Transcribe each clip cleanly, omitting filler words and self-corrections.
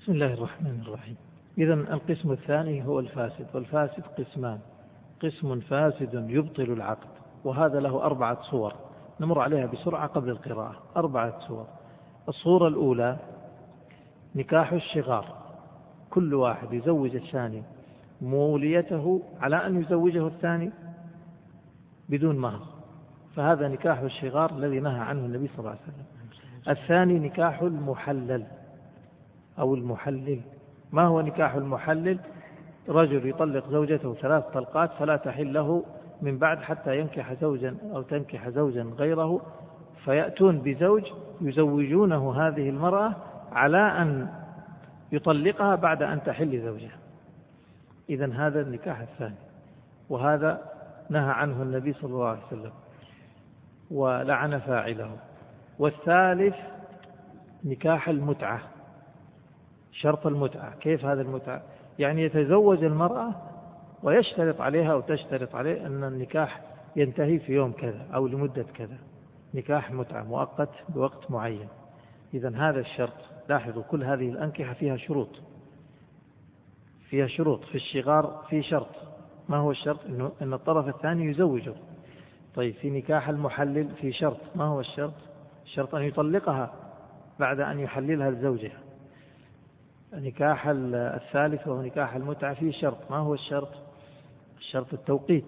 بسم الله الرحمن الرحيم. إذن القسم الثاني هو الفاسد، والفاسد قسمان: قسم فاسد يبطل العقد، وهذا له 4 صور نمر عليها بسرعة قبل القراءة. 4 صور. الصورة الأولى نكاح الشغار، كل واحد يزوج الثاني موليته على أن يزوجه الثاني بدون مهر، فهذا نكاح الشغار الذي نهى عنه النبي صلى الله عليه وسلم. الثاني نكاح المحلل أو المحلل. ما هو نكاح المحلل؟ رجل يطلق زوجته 3 طلقات فلا تحل له من بعد حتى ينكح زوجا أو تنكح زوجا غيره، فيأتون بزوج يزوجونه هذه المرأة على أن يطلقها بعد أن تحل زوجها. إذن هذا النكاح الثاني، وهذا نهى عنه النبي صلى الله عليه وسلم ولعن فاعله. والثالث نكاح المتعة، شرط المتعة. كيف هذا المتعة؟ يعني يتزوج المرأة ويشترط عليها أو تشترط عليه أن النكاح ينتهي في يوم كذا أو لمدة كذا، نكاح متعة مؤقت بوقت معين. إذن هذا الشرط. لاحظوا كل هذه الأنكحة فيها شروط، فيها شروط. في الشغار في شرط، ما هو الشرط؟ أن الطرف الثاني يزوجه. طيب في نكاح المحلل في شرط، ما هو الشرط؟ الشرط أن يطلقها بعد أن يحللها لزوجها. نكاح الثالث وهو نكاح المتعة فيه شرط، ما هو الشرط؟ الشرط التوقيت.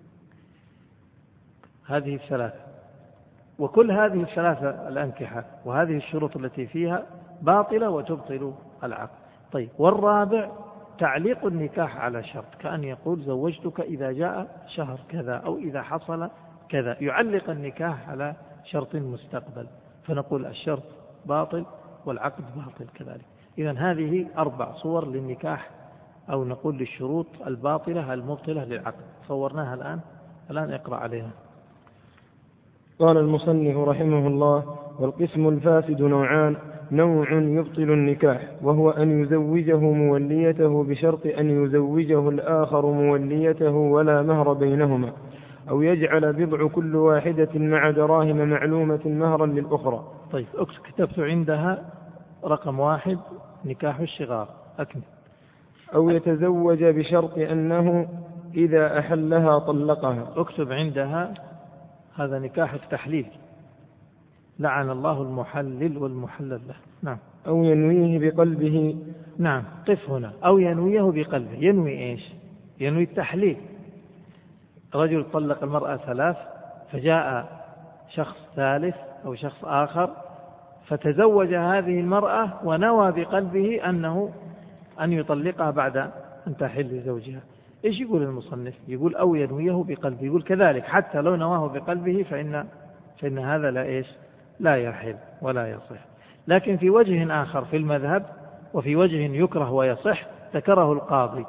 هذه الثلاثة، وكل هذه الثلاثة الأنكحة وهذه الشروط التي فيها باطلة وتبطل العقد. طيب والرابع تعليق النكاح على شرط، كأن يقول زوجتك إذا جاء شهر كذا أو إذا حصل كذا، يعلق النكاح على شرط مستقبل، فنقول الشرط باطل والعقد باطل كذلك. إذن هذه 4 صور للنكاح، أو نقول للشروط الباطلة المبطلة للعقد. صورناها الآن اقرأ عليها. قال المصنف رحمه الله: والقسم الفاسد نوعان: نوع يبطل النكاح وهو أن يزوجه موليته بشرط أن يزوجه الآخر موليته ولا مهر بينهما، أو يجعل بضع كل واحدة مع دراهم معلومة مهرا للأخرى. طيب كتبت عندها رقم 1 نكاح الشغار، أكمل. أو يتزوج بشرط أنه إذا أحلها طلقها. اكتب عندها هذا نكاح التحليل، لعن الله المحلل والمحلل له. نعم. أو ينويه بقلبه. نعم، قف هنا. أو ينويه بقلبه. ينوي إيش؟ ينوي التحليل. رجل طلق المرأة 3 فجاء شخص ثالث أو شخص آخر فتزوج هذه المرأة ونوى بقلبه أن يطلقها بعد أن تحل زوجها. إيش يقول المصنف؟ يقول أو ينويه بقلبه. يقول كذلك حتى لو نواه بقلبه فإن هذا لا يحل ولا يصح. لكن في وجه آخر في المذهب وفي وجه يكره ويصح ذكره القاضي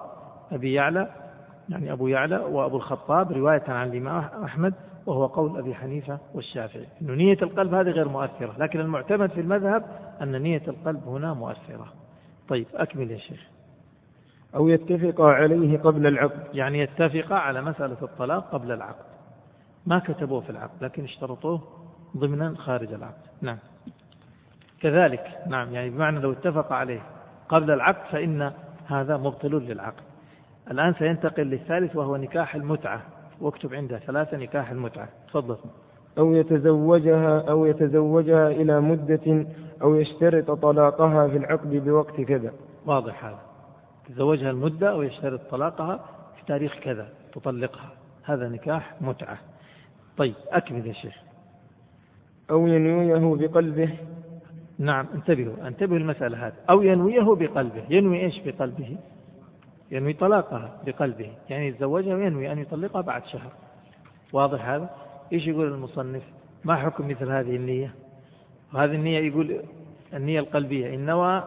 أبو يعلى وأبو الخطاب رواية عن الإمام أحمد، وهو قول أبي حنيفة والشافعي، أن نية القلب هذه غير مؤثرة، لكن المعتمد في المذهب أن نية القلب هنا مؤثرة. طيب أكمل يا شيخ. أو يتفق عليه قبل العقد، يعني يتفق على مسألة الطلاق قبل العقد، ما كتبوه في العقد لكن اشترطوه ضمنا خارج العقد. نعم كذلك. نعم، يعني بمعنى لو اتفق عليه قبل العقد فإن هذا مبطل للعقد. الآن سينتقل للثالث وهو نكاح المتعة، واكتب عندها 3 نكاح المتعة. تفضل. أو يتزوجها إلى مدة، أو يشترط طلاقها في العقد بوقت كذا. واضح هذا، تزوجها المدة أو يشترط طلاقها في تاريخ كذا تطلقها، هذا نكاح متعة. طيب أكمل يا شيخ. أو ينويه بقلبه. نعم انتبهوا المسألة هذه. أو ينويه بقلبه. ينوي إيش بقلبه؟ ينوي طلاقها بقلبه، يعني يتزوجها وينوي أن يطلقها بعد شهر. واضح هذا؟ إيش يقول المصنف؟ ما حكم مثل هذه النية؟ وهذه النية يقول النية القلبية إن نوى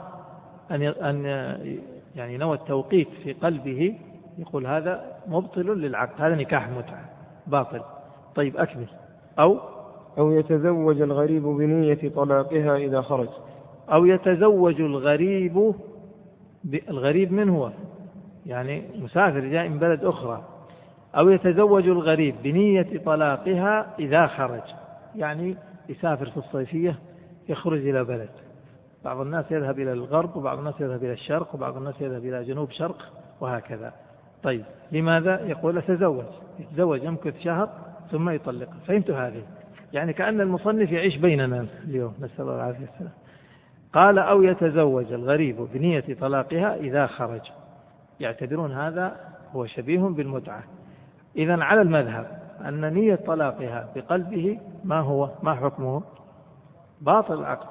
يعني نوى التوقيت في قلبه، يقول هذا مبطل للعقد، هذا نكاح متعة باطل. طيب أكمل. أو يتزوج الغريب بنية طلاقها إذا خرج. أو يتزوج الغريب الغريب من هو؟ يعني مسافر جاء من بلد أخرى. أو يتزوج الغريب بنية طلاقها إذا خرج، يعني يسافر في الصيفية يخرج إلى بلد بعض الناس يذهب إلى الغرب وبعض الناس يذهب إلى الشرق وبعض الناس يذهب إلى جنوب شرق وهكذا. طيب لماذا؟ يقول يتزوج يمكث شهر ثم يطلق. فهمت هذه؟ يعني كأن المصنف يعيش بيننا اليوم، نسأل الله العافية والسلام. قال أو يتزوج الغريب بنية طلاقها إذا خرج، يعتبرون هذا هو شبيه بالمتعة. إذن على المذهب أن نية طلاقها بقلبه ما حكمه؟ باطل العقد.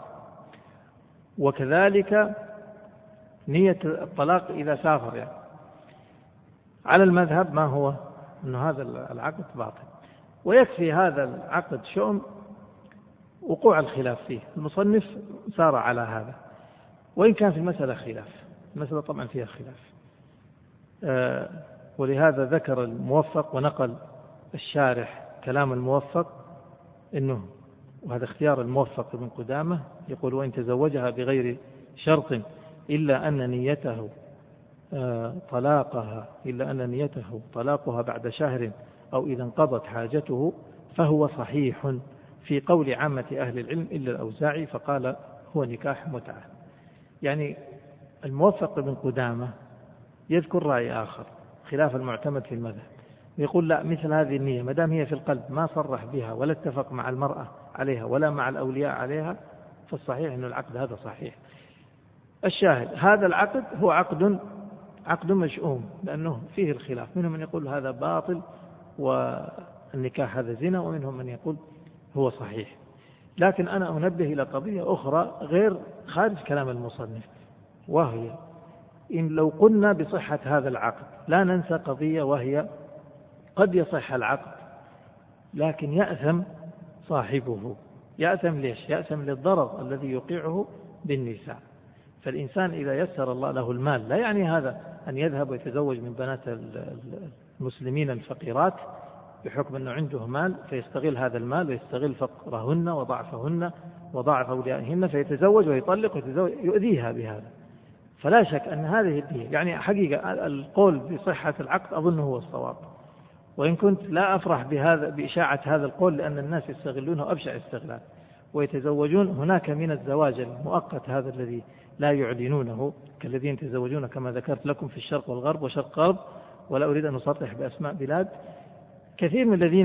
وكذلك نية الطلاق إذا سافر، يعني على المذهب ما هو؟ أن هذا العقد باطل. ويكفي هذا العقد شؤم وقوع الخلاف فيه. المصنف سار على هذا، وإن كان في المسألة خلاف، المسألة طبعا فيها خلاف. ولهذا ذكر الموفق ونقل الشارح كلام الموفق إنه، وهذا اختيار الموفق ابن قدامة، يقول وإن تزوجها بغير شرط إلا أن نيته طلاقها بعد شهر أو إذا انقضت حاجته فهو صحيح في قول عامة أهل العلم إلا الأوزاعي، فقال هو نكاح متعة. يعني الموفق ابن قدامة يذكر رأي آخر خلاف المعتمد في المذهب، يقول لا، مثل هذه النية ما دام هي في القلب ما صرح بها ولا اتفق مع المرأة عليها ولا مع الأولياء عليها، فالصحيح أن العقد هذا صحيح. الشاهد هذا العقد هو عقد مشؤوم، لأنه فيه الخلاف، منهم من يقول هذا باطل والنكاح هذا زنا، ومنهم من يقول هو صحيح. لكن أنا أنبه إلى قضية أخرى غير خارج كلام المصنف، وهي إن لو قلنا بصحة هذا العقد لا ننسى قضية، وهي قد يصح العقد لكن يأثم صاحبه. يأثم ليش؟ يأثم للضرر الذي يوقعه بالنساء. فالإنسان إذا يسر الله له المال، لا يعني هذا أن يذهب ويتزوج من بنات المسلمين الفقيرات بحكم أنه عنده مال، فيستغل هذا المال ويستغل فقرهن وضعفهن وضعف أوليائهن، فيتزوج ويطلق ويتزوج، يؤذيها بهذا. فلا شك أن هذه الدية، يعني حقيقة القول بصحة العقد أظنه هو الصواب، وإن كنت لا أفرح بإشاعة هذا القول، لأن الناس يستغلونه أبشع استغلال ويتزوجون. هناك من الزواج المؤقت هذا الذي لا يعلنونه، كالذين يتزوجون كما ذكرت لكم في الشرق والغرب وشرق غرب، ولا أريد أن أصرح بأسماء بلاد. كثير من الذين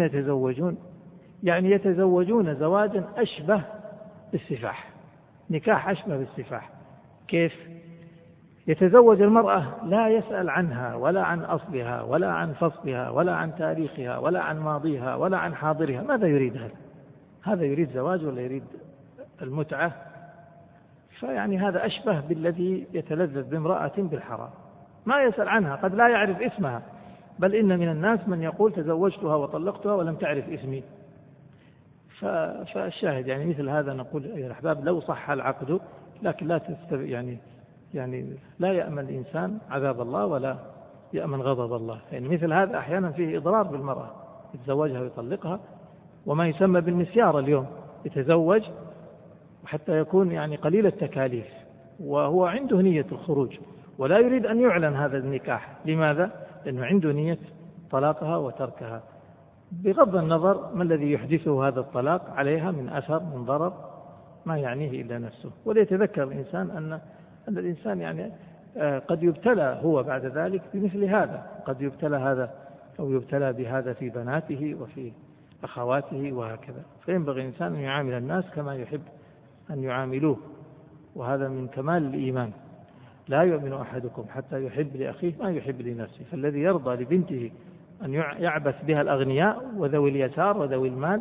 يتزوجون زواجا أشبه بالسفاح، نكاح أشبه بالسفاح. كيف؟ يتزوج المرأة لا يسأل عنها ولا عن أصلها ولا عن فصلها ولا عن تاريخها ولا عن ماضيها ولا عن حاضرها. ماذا يريد هذا يريد زواج ولا يريد المتعة؟ فيعني هذا أشبه بالذي يتلذذ بامرأة بالحرام، ما يسأل عنها، قد لا يعرف اسمها، بل إن من الناس من يقول تزوجتها وطلقتها ولم تعرف اسمي. فالشاهد يعني مثل هذا نقول أيها الأحباب لو صح العقد، لكن لا يعني لا يأمن الإنسان عذاب الله ولا يأمن غضب الله. يعني مثل هذا أحيانا فيه إضرار بالمرأة، يتزوجها ويطلقها، وما يسمى بالمسيار اليوم، يتزوج حتى يكون يعني قليل التكاليف وهو عنده نية الخروج ولا يريد أن يعلن هذا النكاح. لماذا؟ لأنه عنده نية طلاقها وتركها، بغض النظر ما الذي يحدثه هذا الطلاق عليها من أثر من ضرر ما يعنيه إلا نفسه. وليتذكر الإنسان أن الإنسان يعني قد يبتلى هو بعد ذلك بمثل هذا، قد يبتلى هذا أو يبتلى بهذا في بناته وفي أخواته وهكذا. فينبغي الإنسان أن يعامل الناس كما يحب أن يعاملوه، وهذا من كمال الإيمان. لا يؤمن أحدكم حتى يحب لأخيه ما يحب لنفسه. فالذي يرضى لبنته أن يعبث بها الأغنياء وذوي اليسار وذوي المال،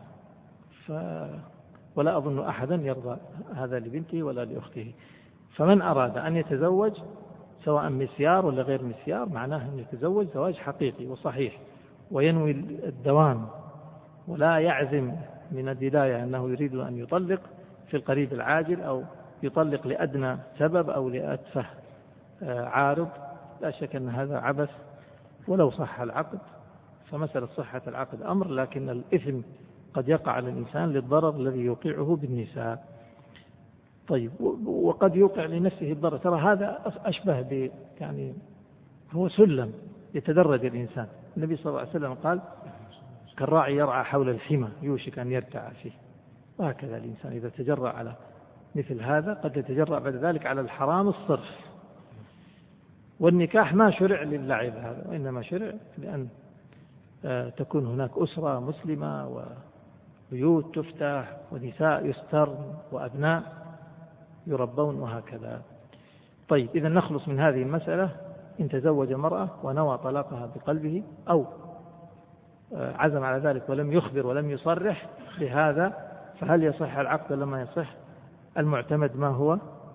ولا أظن أحدا يرضى هذا لبنته ولا لأخته. فمن أراد أن يتزوج سواء مسيار ولا غير مسيار، معناه أن يتزوج زواج حقيقي وصحيح وينوي الدوام، ولا يعزم من البداية أنه يريد أن يطلق في القريب العاجل أو يطلق لأدنى سبب أو لأتفه عارض. لا شك أن هذا عبث. ولو صح العقد فمسألة صحة العقد أمر، لكن الإثم قد يقع على الإنسان للضرر الذي يوقعه بالنساء. طيب، وقد يوقع لنفسه الضرر. ترى هذا أشبه يعني هو سلم يتدرج الإنسان. النبي صلى الله عليه وسلم قال كالراعي يرعى حول الحمى يوشك أن يرتع فيه. وهكذا الإنسان إذا تجرأ على مثل هذا قد يتجرأ بعد ذلك على الحرام الصرف. والنكاح ما شرع للعب هذا، وإنما شرع لأن تكون هناك أسرة مسلمة وبيوت تفتح ونساء يسترن وأبناء يربون وهكذا. طيب، إذا نخلص من هذه المسألة. إن تزوج امرأة ونوى طلاقها بقلبه أو عزم على ذلك ولم يخبر ولم يصرح بهذا، فهل يصح العقد ولا ما يصح؟ المعتمد ما هو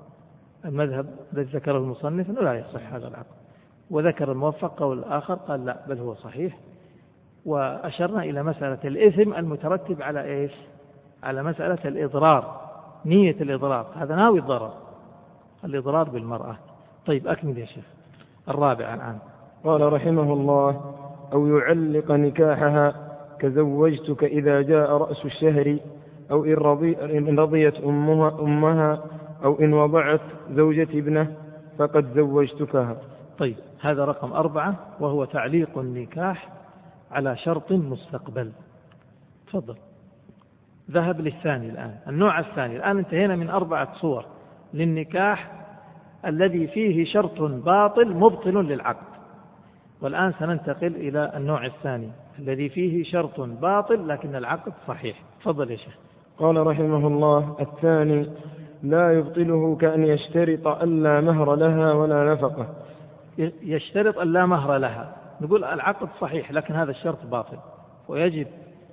المذهب الذي ذكره المصنف أنه لا يصح هذا العقد، وذكر الموفق قول الآخر قال لا بل هو صحيح. وأشرنا إلى مسألة الإثم المترتب على إيش؟ على مسألة الإضرار، نية الإضرار، هذا ناوي الضرر، الإضرار بالمرأة. طيب أكمل يا شيخ. الرابع الآن. قال رحمه الله: أو يعلق نكاحها كزوجتك إذا جاء رأس الشهر، أو إن رضيت أمها، أو إن وضعت زوجة ابنه فقد زوجتكها. طيب، هذا رقم 4، وهو تعليق النكاح على شرط مستقبل. تفضل. ذهب للثاني الآن، النوع الثاني. الآن انتهينا من 4 صور للنكاح الذي فيه شرط باطل مبطل للعقد، والآن سننتقل إلى النوع الثاني الذي فيه شرط باطل لكن العقد صحيح. تفضل يا شيخ. قال رحمه الله: الثاني لا يبطله كأن يشترط ألا مهر لها ولا نفقة. يشترط ألا مهر لها، نقول العقد صحيح لكن هذا الشرط باطل، ويجب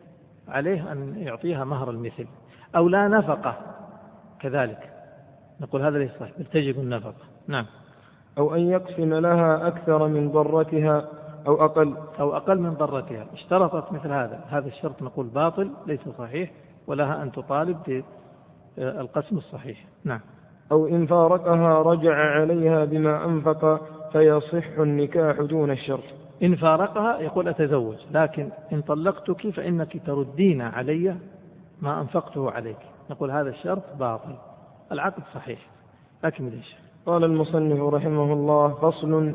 عليه أن يعطيها مهر المثل. أو لا نفقة كذلك، نقول هذا ليس صحيح بل تجب النفقة. نعم. أو أن يقسم لها أكثر من ضرتها أو أقل من ضرتها. اشترطت مثل هذا الشرط نقول باطل ليس صحيح، ولها أن تطالب بالقسم الصحيح. نعم. أو إن فارقها رجع عليها بما أنفق فيصح النكاح دون الشرط. إن فارقها يقول أتزوج، لكن إن طلقتك فإنك تردين علي ما أنفقته عليك، نقول هذا الشرط باطل، العقد صحيح. أكمل يا شيخ. قال المصنف رحمه الله: فصل.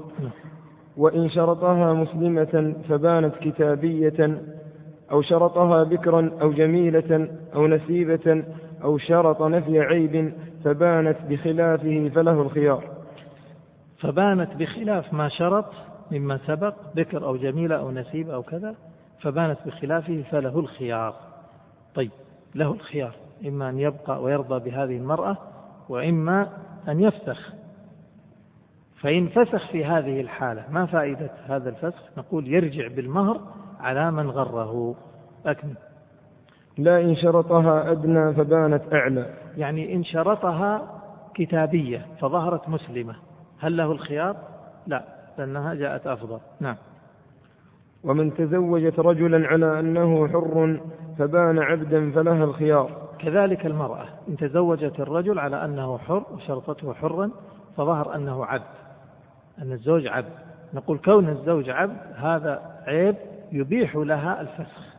وإن شرطها مسلمة فبانت كتابية، أو شرطها بكرا أو جميلة أو نسيبة، أو شرط نفي عيب فبانت بخلافه فله الخيار. فبانت بخلاف ما شرط مما سبق، بكر أو جميلة أو نسيبة أو كذا، فبانت بخلافه فله الخيار. طيب، له الخيار، إما أن يبقى ويرضى بهذه المرأة، وإما أن يفسخ. فإن فسخ في هذه الحالة ما فائدة هذا الفسخ؟ نقول يرجع بالمهر على من غره. أكمل. لا إن شرطها أدنى فبانت أعلى. يعني إن شرطها كتابية فظهرت مسلمة، هل له الخيار؟ لا، لأنها جاءت أفضل. نعم. ومن تزوجت رجلا على أنه حر فبان عبدا فلها الخيار. كذلك المرأة إن تزوجت الرجل على أنه حر وشرطته حرا فظهر أنه عبد، أن الزوج عبد، نقول كون الزوج عبد هذا عيب يبيح لها الفسخ.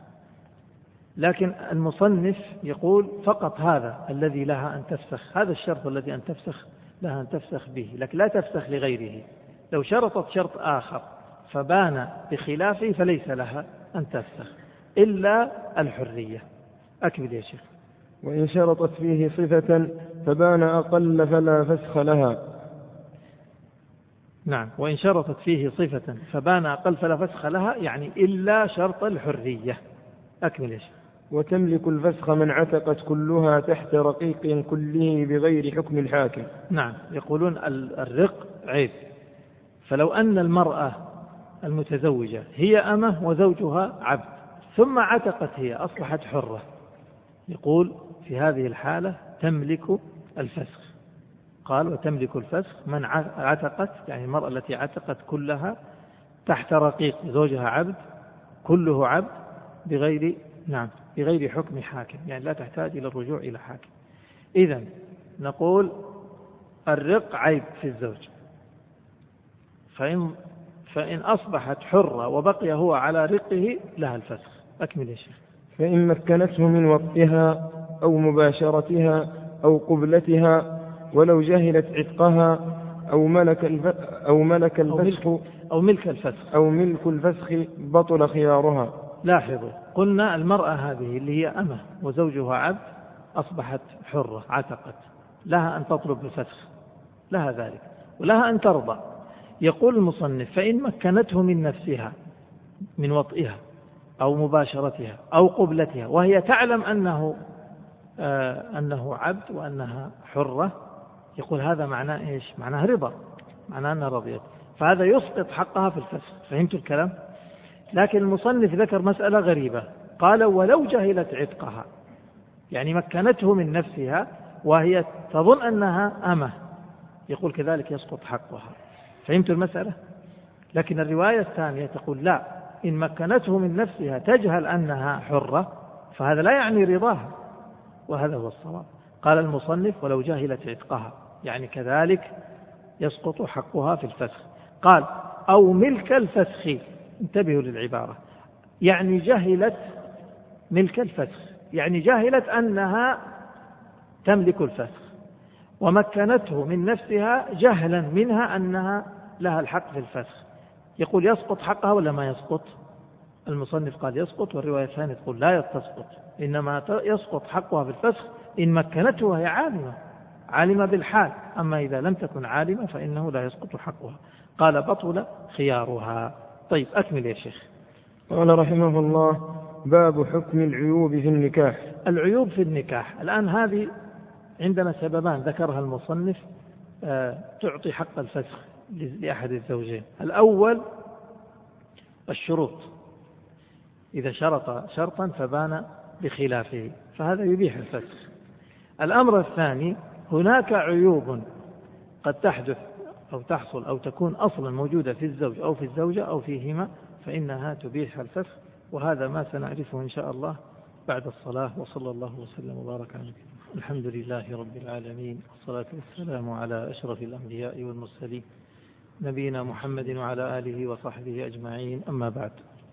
لكن المصنف يقول فقط هذا الذي لها أن تفسخ، هذا الشرط الذي أن تفسخ لها أن تفسخ به، لكن لا تفسخ لغيره. لو شرطت شرط آخر فبان بخلافه فليس لها أن تفسخ إلا الحرية. أكمل يا شيخ. وإن شرطت فيه صفة فبان أقل فلا فسخ لها. نعم. وإن شرطت فيه صفة فبان أقل فلا فسخ لها، يعني إلا شرط الحرية. أكمل يا شيخ. وتملك الفسخ من عتقت كلها تحت رقيق كله بغير حكم الحاكم. نعم. يقولون الرق عيب، فلو أن المرأة المتزوجة هي أمه وزوجها عبد ثم عتقت هي أصبحت حرة، يقول في هذه الحالة تملك الفسخ. قال وتملك الفسخ من عتقت، يعني المرأة التي عتقت كلها تحت رقيق، زوجها عبد كله عبد بغير حكم حاكم، يعني لا تحتاج إلى الرجوع إلى حاكم. إذن نقول الرق عيب في الزوج، فإن أصبحت حرة وبقي هو على رقه لها الفسخ. أكمل يا شيخ. فإن مكنته من وطئها أو مباشرتها أو قبلتها ولو جهلت عتقها أو ملك الفسخ بطل خيارها. لاحظوا قلنا المرأة هذه اللي هي أمه وزوجها عبد أصبحت حرة عتقت، لها أن تطلب الفسخ، لها ذلك، ولها أن ترضى. يقول المصنف: فإن مكنته من نفسها، من وطئها أو مباشرتها أو قبلتها، وهي تعلم أنه عبد وأنها حرة، يقول هذا معناه إيش؟ معناه رضا، معناه أنها رضيت، فهذا يسقط حقها في الفسخ. فهمتوا الكلام؟ لكن المصنف ذكر مسألة غريبة، قال: ولو جهلت عتقها، يعني مكنته من نفسها وهي تظن أنها أمة، يقول كذلك يسقط حقها. فهمتوا المسألة؟ لكن الرواية الثانية تقول: لا، إن مكنته من نفسها تجهل أنها حرة، فهذا لا يعني رضاها، وهذا هو الصواب. قال المصنف: ولو جهلت عتقها، يعني كذلك يسقط حقها في الفسخ. قال: أو ملك الفسخ، انتبهوا للعبارة، يعني جهلت ملك الفسخ، يعني جهلت أنها تملك الفسخ، ومكنته من نفسها جهلا منها أنها لها الحق في الفسخ، يقول يسقط حقها ولا ما يسقط؟ المصنف قال يسقط، والرواية الثانية تقول لا تسقط، إنما يسقط حقها في الفسخ إن مكنته وهي عالمة بالحال، أما إذا لم تكن عالمة فإنه لا يسقط حقها. قال: بطل خيارها. طيب، أكمل يا شيخ. قال رحمه الله: باب حكم العيوب في النكاح. العيوب في النكاح، الآن هذه عندنا سببان ذكرها المصنف تعطي حق الفسخ لأحد الزوجين. الأول الشروط، إذا شرط شرطا فبان بخلافه فهذا يبيح الفسخ. الأمر الثاني، هناك عيوب قد تحدث أو تحصل أو تكون أصلا موجودة في الزوج أو في الزوجة أو فيهما، فإنها تبيح الفسخ، وهذا ما سنعرفه إن شاء الله بعد الصلاة. وصلى الله وسلم وبارك على نبينا. الحمد لله رب العالمين، والصلاة والسلام على أشرف الأنبياء والمرسلين، نبينا محمد وعلى آله وصحبه أجمعين. أما بعد،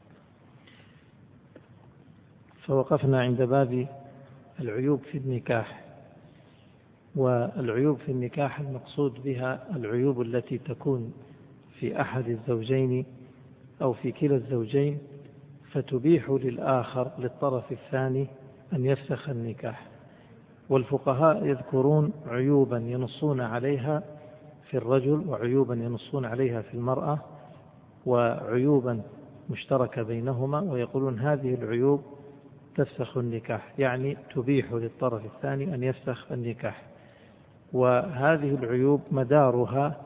فوقفنا عند باب العيوب في النكاح. والعيوب في النكاح المقصود بها العيوب التي تكون في أحد الزوجين أو في كلا الزوجين فتبيح للآخر للطرف الثاني أن يفسخ النكاح. والفقهاء يذكرون عيوبا ينصون عليها في الرجل، وعيوبا ينصون عليها في المرأة، وعيوبا مشتركة بينهما، ويقولون هذه العيوب تفسخ النكاح، يعني تبيح للطرف الثاني أن يفسخ النكاح. وهذه العيوب مدارها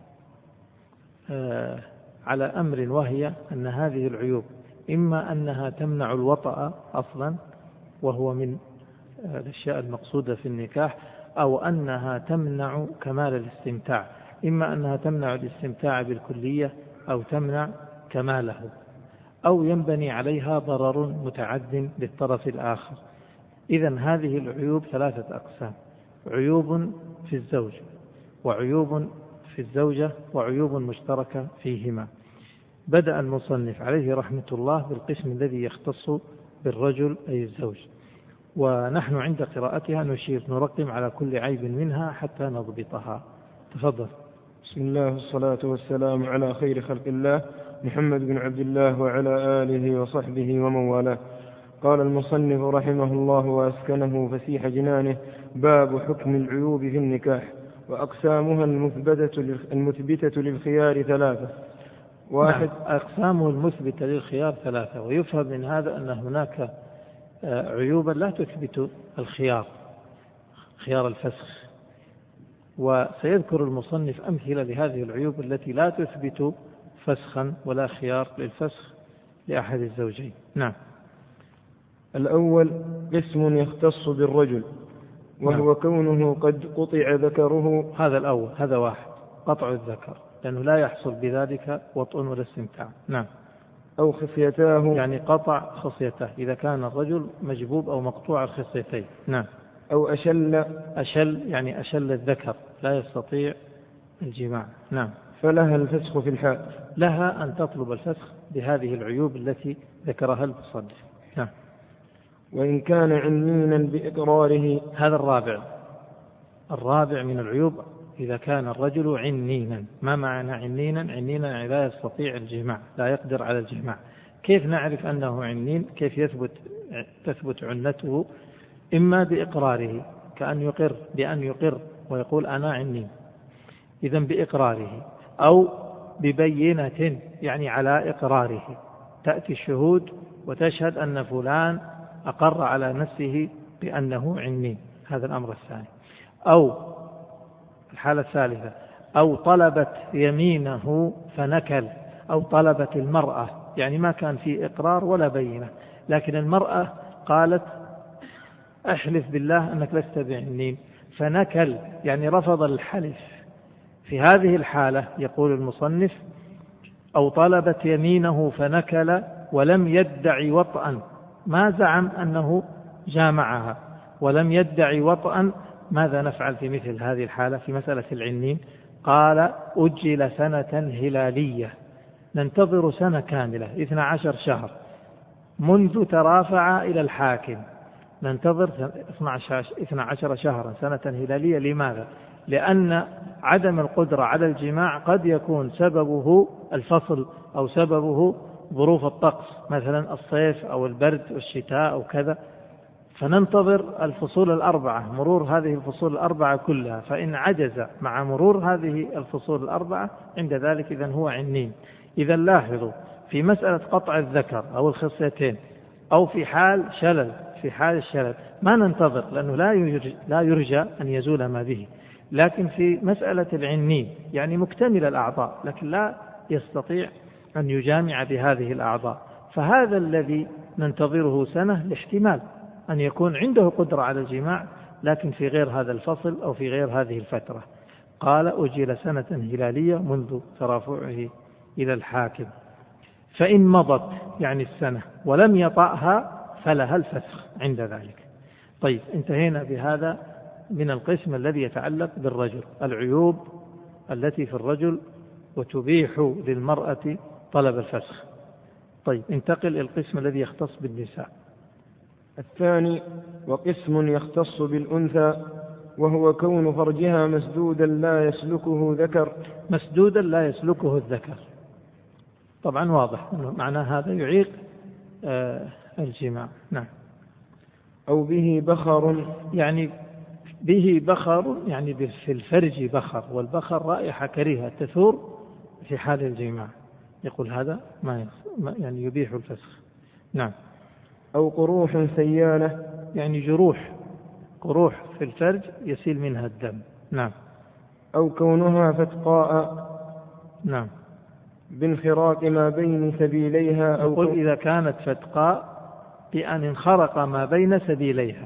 على أمر، وهي أن هذه العيوب إما أنها تمنع الوطأ أصلا، وهو من الأشياء المقصودة في النكاح، أو أنها تمنع كمال الاستمتاع، إما أنها تمنع الاستمتاع بالكلية أو تمنع كماله، أو ينبني عليها ضرر متعد للطرف الآخر. إذن هذه العيوب ثلاثة أقسام: عيوب في الزوج، وعيوب في الزوجة، وعيوب مشتركة فيهما. بدأ المصنف عليه رحمة الله بالقسم الذي يختص بالرجل أي الزوج، ونحن عند قراءتها نرقم على كل عيب منها حتى نضبطها. تفضل. بسم الله والصلاة والسلام على خير خلق الله محمد بن عبد الله وعلى آله وصحبه ومن والاه. قال المصنف رحمه الله وأسكنه فسيح جنانه: باب حكم العيوب في النكاح. وأقسامها المثبتة للخيار ثلاثة. واحد، أقسامه المثبتة للخيار ثلاثة، ويفهم من هذا أن هناك عيوبا لا تثبت الخيار، خيار الفسخ، وسيذكر المصنف أمثلة لهذه العيوب التي لا تثبت فسخا ولا خيار للفسخ لأحد الزوجين. نعم. الأول قسم يختص بالرجل، وهو كونه قد قطع ذكره. هذا الأول، هذا واحد، قطع الذكر، لأنه لا يحصل بذلك وطء ولا استمتاع. نعم. أو خصيتاه، يعني قطع خصيته إذا كان الرجل مجبوب أو مقطوع الخصيتين. نعم. أو أشل يعني أشل الذكر، لا يستطيع الجماع. نعم. فلها الفسخ في الحال، لها أن تطلب الفسخ بهذه العيوب التي ذكرها المصنف. نعم. وإن كان عنينا بإقراره. هذا الرابع من العيوب، إذا كان الرجل عنينا. ما معنى عنينا؟ عنينا يعني لا يستطيع الجماع، لا يقدر على الجماع. كيف نعرف أنه عنين؟ كيف تثبت عنته؟ إما بإقراره، كأن يقر بأن يقر ويقول أنا عني، إذن بإقراره أو ببينة يعني على إقراره، تأتي الشهود وتشهد أن فلان أقر على نفسه بأنه عني، هذا الأمر الثاني. أو الحالة الثالثة أو طلبت يمينه فنكل، أو طلبت المرأة، يعني ما كان في إقرار ولا بينة، لكن المرأة قالت أحلف بالله أنك لست بعنين، فنكل يعني رفض الحلف. في هذه الحالة يقول المصنف أو طلبت يمينه فنكل ولم يدعي وطئا، ما زعم أنه جامعها ولم يدعي وطئا، ماذا نفعل في مثل هذه الحالة في مسألة العنين؟ قال أجل سنة هلالية، ننتظر سنة كاملة 12 شهر منذ ترافع إلى الحاكم، ننتظر 12 شهرا سنة هلالية. لماذا؟ لأن عدم القدرة على الجماع قد يكون سببه الفصل أو سببه ظروف الطقس، مثلا الصيف أو البرد والشتاء أو كذا، فننتظر الفصول الأربعة، مرور هذه الفصول الأربعة كلها، فإن عجز مع مرور هذه الفصول الأربعة عند ذلك إذن هو عنين. إذا لاحظوا في مسألة قطع الذكر أو الخصيتين أو في حال شلل، في حال الشلل ما ننتظر لأنه لا يرجى أن يزول ما به، لكن في مسألة العنين يعني مكتمل الأعضاء لكن لا يستطيع أن يجامع بهذه الأعضاء، فهذا الذي ننتظره سنة لاحتمال أن يكون عنده قدرة على الجماع لكن في غير هذا الفصل أو في غير هذه الفترة. قال أجل سنة هلالية منذ ترافعه إلى الحاكم، فإن مضت يعني السنة ولم يطأها فلها الفسخ عند ذلك. طيب انتهينا بهذا من القسم الذي يتعلق بالرجل، العيوب التي في الرجل وتبيح للمرأة طلب الفسخ. طيب انتقل إلى القسم الذي يختص بالنساء. الثاني وقسم يختص بالأنثى، وهو كون فرجها مسدودا لا يسلكه ذكر. مسدودا لا يسلكه الذكر، طبعا واضح معنى هذا يعيق الجماع. نعم. أو به بخر، يعني به بخر يعني في الفرج بخر، والبخر رائحة كريهة تثور في حال الجماع، يقول هذا ما يعني يبيح الفسخ. نعم. أو قروح سيالة، يعني جروح، قروح في الفرج يسيل منها الدم. نعم. أو كونها فتقاء، نعم، بانخراق ما بين سبيليها، أو يقول إذا كانت فتقاء بأن انخرق ما بين سبيليها.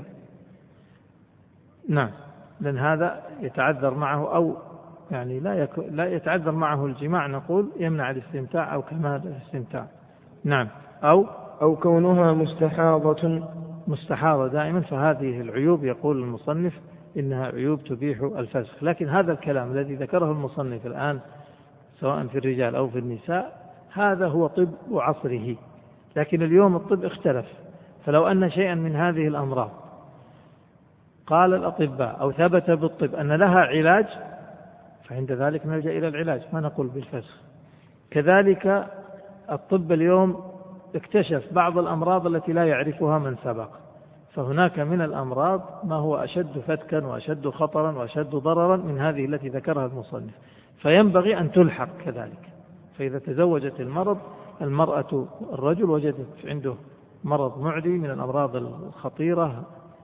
نعم، لأن هذا يتعذر معه أو يعني لا يتعذر معه الجماع، نقول يمنع الاستمتاع أو كمال الاستمتاع. نعم. أو كونها مستحاضة دائما، فهذه العيوب يقول المصنف إنها عيوب تبيح الفسخ. لكن هذا الكلام الذي ذكره المصنف الآن سواء في الرجال أو في النساء هذا هو طب عصره، لكن اليوم الطب اختلف، فلو أن شيئا من هذه الأمراض قال الأطباء أو ثبت بالطب أن لها علاج فعند ذلك نلجأ إلى العلاج، ما نقول بالفسخ. كذلك الطب اليوم اكتشف بعض الأمراض التي لا يعرفها من سبق، فهناك من الأمراض ما هو أشد فتكا وأشد خطرا وأشد ضررا من هذه التي ذكرها المصنف، فينبغي أن تلحق كذلك. فإذا تزوجت المرأة الرجل وجدت عنده مرض معدي من الأمراض الخطيرة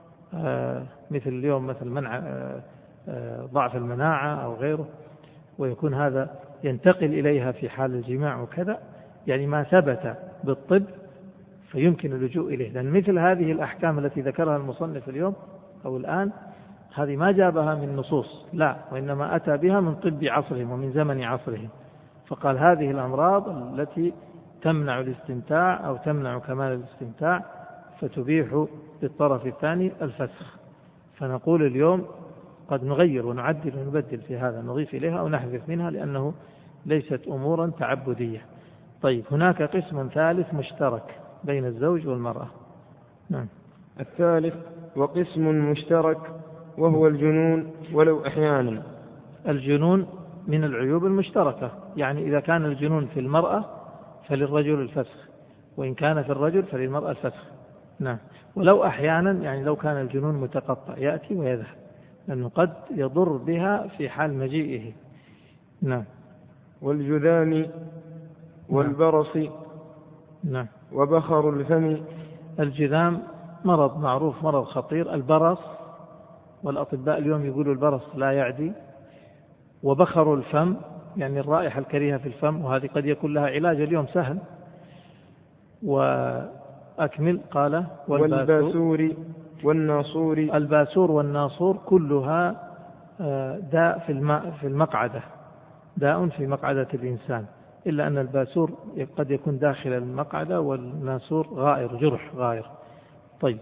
مثل اليوم مثل منع ضعف المناعة أو غيره، ويكون هذا ينتقل إليها في حال الجماع وكذا، يعني ما ثبت بالطب فيمكن اللجوء إليه، لأن مثل هذه الأحكام التي ذكرها المصنف اليوم أو الآن هذه ما جابها من نصوص، لا، وإنما أتى بها من طب عصرهم ومن زمن عصرهم، فقال هذه الأمراض التي تمنع الاستمتاع أو تمنع كمال الاستمتاع فتبيح بالطرف الثاني الفسخ. فنقول اليوم قد نغير ونعدل ونبدل في هذا، نضيف إليها أو نحذف منها لأنه ليست أمورا تعبدية. طيب هناك قسم ثالث مشترك بين الزوج والمرأة. نعم. الثالث وقسم مشترك وهو الجنون ولو أحيانا. الجنون من العيوب المشتركة، يعني إذا كان الجنون في المرأة فللرجل الفسخ، وإن كان في الرجل فللمرأة الفسخ. نعم. ولو أحيانا يعني لو كان الجنون متقطع يأتي ويذهب، لأنه قد يضر بها في حال مجيئه. نعم. والجذام والبرص. نعم. وبخر الفم. الجذام مرض معروف، مرض خطير. البرص، والأطباء اليوم يقولوا البرص لا يعدي. وبخر الفم يعني الرائحة الكريهة في الفم، وهذه قد يكون لها علاج اليوم سهل. وأكمل. قال والباسور والناصور. الباسور والناصور كلها داء في المقعدة، داء في مقعدة الإنسان، إلا أن الباسور قد يكون داخل المقعدة، والناصور غائر، جرح غائر. طيب.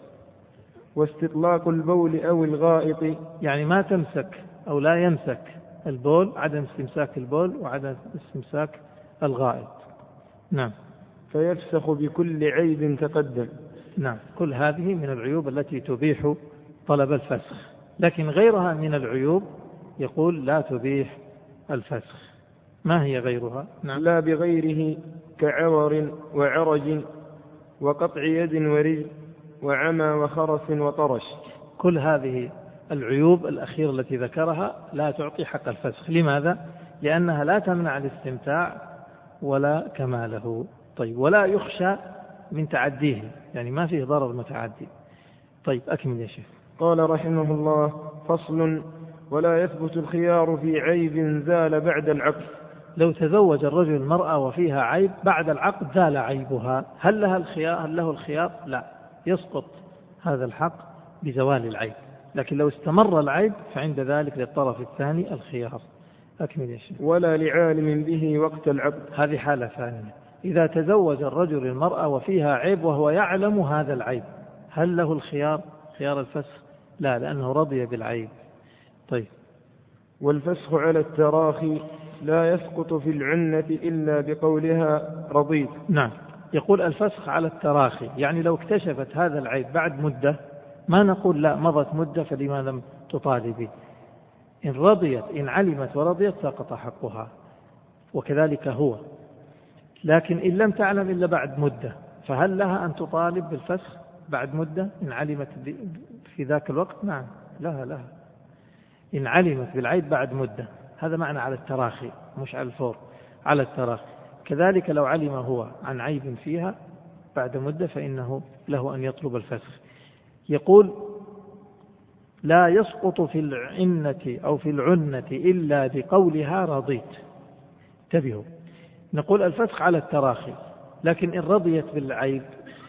واستطلاق البول أو الغائط. يعني ما تمسك أو لا يمسك البول، عدم استمساك البول وعدم استمساك الغائط. نعم. فيفسخ بكل عيب تقدم. نعم. كل هذه من العيوب التي تبيح طلب الفسخ، لكن غيرها من العيوب يقول لا تبيح الفسخ. ما هي غيرها؟ نعم. لا بغيره كعور وعرج وقطع يد ورجل وعمى وخرس وطرش. كل هذه العيوب الأخيرة التي ذكرها لا تعطي حق الفسخ. لماذا؟ لأنها لا تمنع الاستمتاع ولا كماله. طيب. ولا يخشى من تعديه، يعني ما فيه ضرر متعدي. طيب. أكمل يا شيخ. قال رحمه الله: فصل: ولا يثبت الخيار في عيب زال بعد العقد. لو تزوج الرجل المرأة وفيها عيب بعد العقد زال عيبها، هل له الخيار؟ لا، يسقط هذا الحق بزوال العيب. لكن لو استمر العيب فعند ذلك للطرف الثاني الخيار. أكمل يا شيخ. ولا لعالم به وقت العقد. هذه حالة ثانية. إذا تزوج الرجل المرأة وفيها عيب وهو يعلم هذا العيب، هل له الخيار، خيار الفسخ؟ لا، لأنه رضي بالعيب. طيب. والفسخ على التراخي لا يسقط في العنة إلا بقولها رضيت. نعم. يقول الفسخ على التراخي، يعني لو اكتشفت هذا العيب بعد مدة ما نقول لا مضت مدة فلما لم تطالبي. إن رضيت، إن علمت ورضيت سقط حقها، وكذلك هو. لكن إن لم تعلم إلا بعد مدة فهل لها أن تطالب بالفسخ بعد مدة إن علمت في ذاك الوقت؟ نعم، لها إن علمت بالعيب بعد مدة. هذا معنى على التراخي، مش على الفور، على التراخي. كذلك لو علم هو عن عيب فيها بعد مدة فإنه له أن يطلب الفسخ. يقول لا يسقط في العنة أو في العنة إلا بقولها رضيت. انتبهوا، نقول الفسخ على التراخي، لكن إن رضيت بالعيب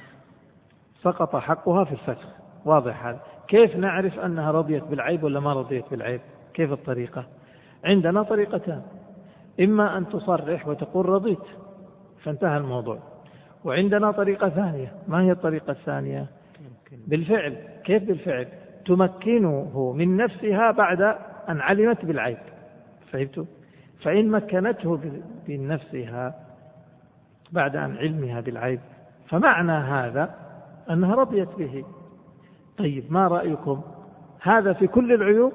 سقط حقها في الفسخ. واضح هذا؟ كيف نعرف أنها رضيت بالعيب ولا ما رضيت بالعيب؟ كيف الطريقة؟ عندنا طريقتان: إما أن تصرح وتقول رضيت فانتهى الموضوع، وعندنا طريقة ثانية. ما هي الطريقة الثانية؟ بالفعل. كيف بالفعل؟ تمكنه من نفسها بعد أن علمت بالعيب. فهمتوا؟ فإن مكنته من نفسها بعد أن علمها بالعيب فمعنى هذا أنها رضيت به. طيب، ما رأيكم؟ هذا في كل العيوب؟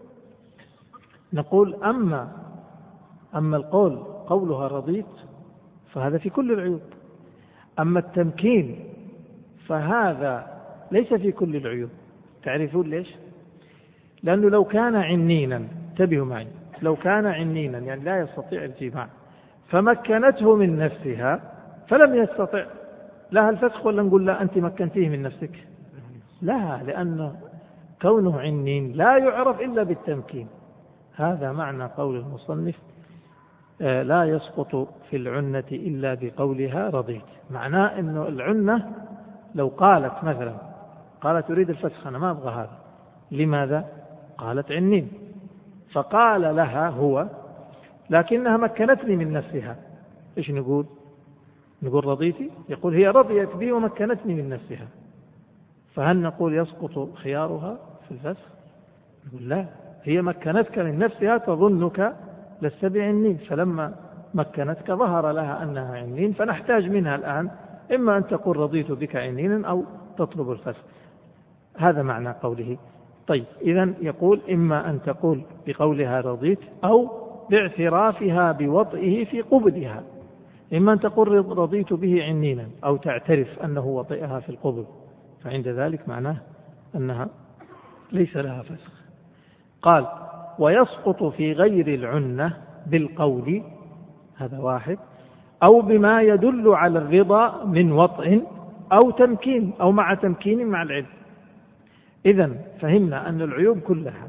نقول أما القول قولها رضيت فهذا في كل العيوب. أما التمكين فهذا ليس في كل العيوب. تعرفون ليش؟ لأنه لو كان عنينا، انتبهوا معي، لو كان عنينا يعني لا يستطيع الجماع فمكنته من نفسها فلم يستطع، لها الفسخ ولا نقول لا أنت مكنتيه من نفسك؟ لا، لأن كونه عنين لا يعرف إلا بالتمكين. هذا معنى قول المصنف لا يسقط في العنة إلا بقولها رضيت. معناه أنه العنة لو قالت مثلا أريد الفسخ، أنا ما أبغى هذا، لماذا؟ قالت عنين، فقال لها هو لكنها مكنتني من نفسها، إيش نقول رضيتي؟ يقول هي رضيت بي ومكنتني من نفسها، فهل نقول يسقط خيارها في الفسخ؟ نقول لا، هي مكنتك من نفسها تظنك لست بعنين، فلما مكنتك ظهر لها أنها عنين، فنحتاج منها الآن إما أن تقول رضيت بك عنينا أو تطلب الفسخ. هذا معنى قوله. طيب، إذن يقول إما أن تقول بقولها رضيت أو باعترافها بوطئه في قبضها. إما أن تقول رضيت به عنينا أو تعترف أنه وطئها في القبض، فعند ذلك معناه أنها ليس لها فسخ. قال ويسقط في غير العنة بالقول، هذا واحد، أو بما يدل على الرضا من وطء أو تمكين أو مع تمكين مع العلم. إذن فهمنا أن العيوب كلها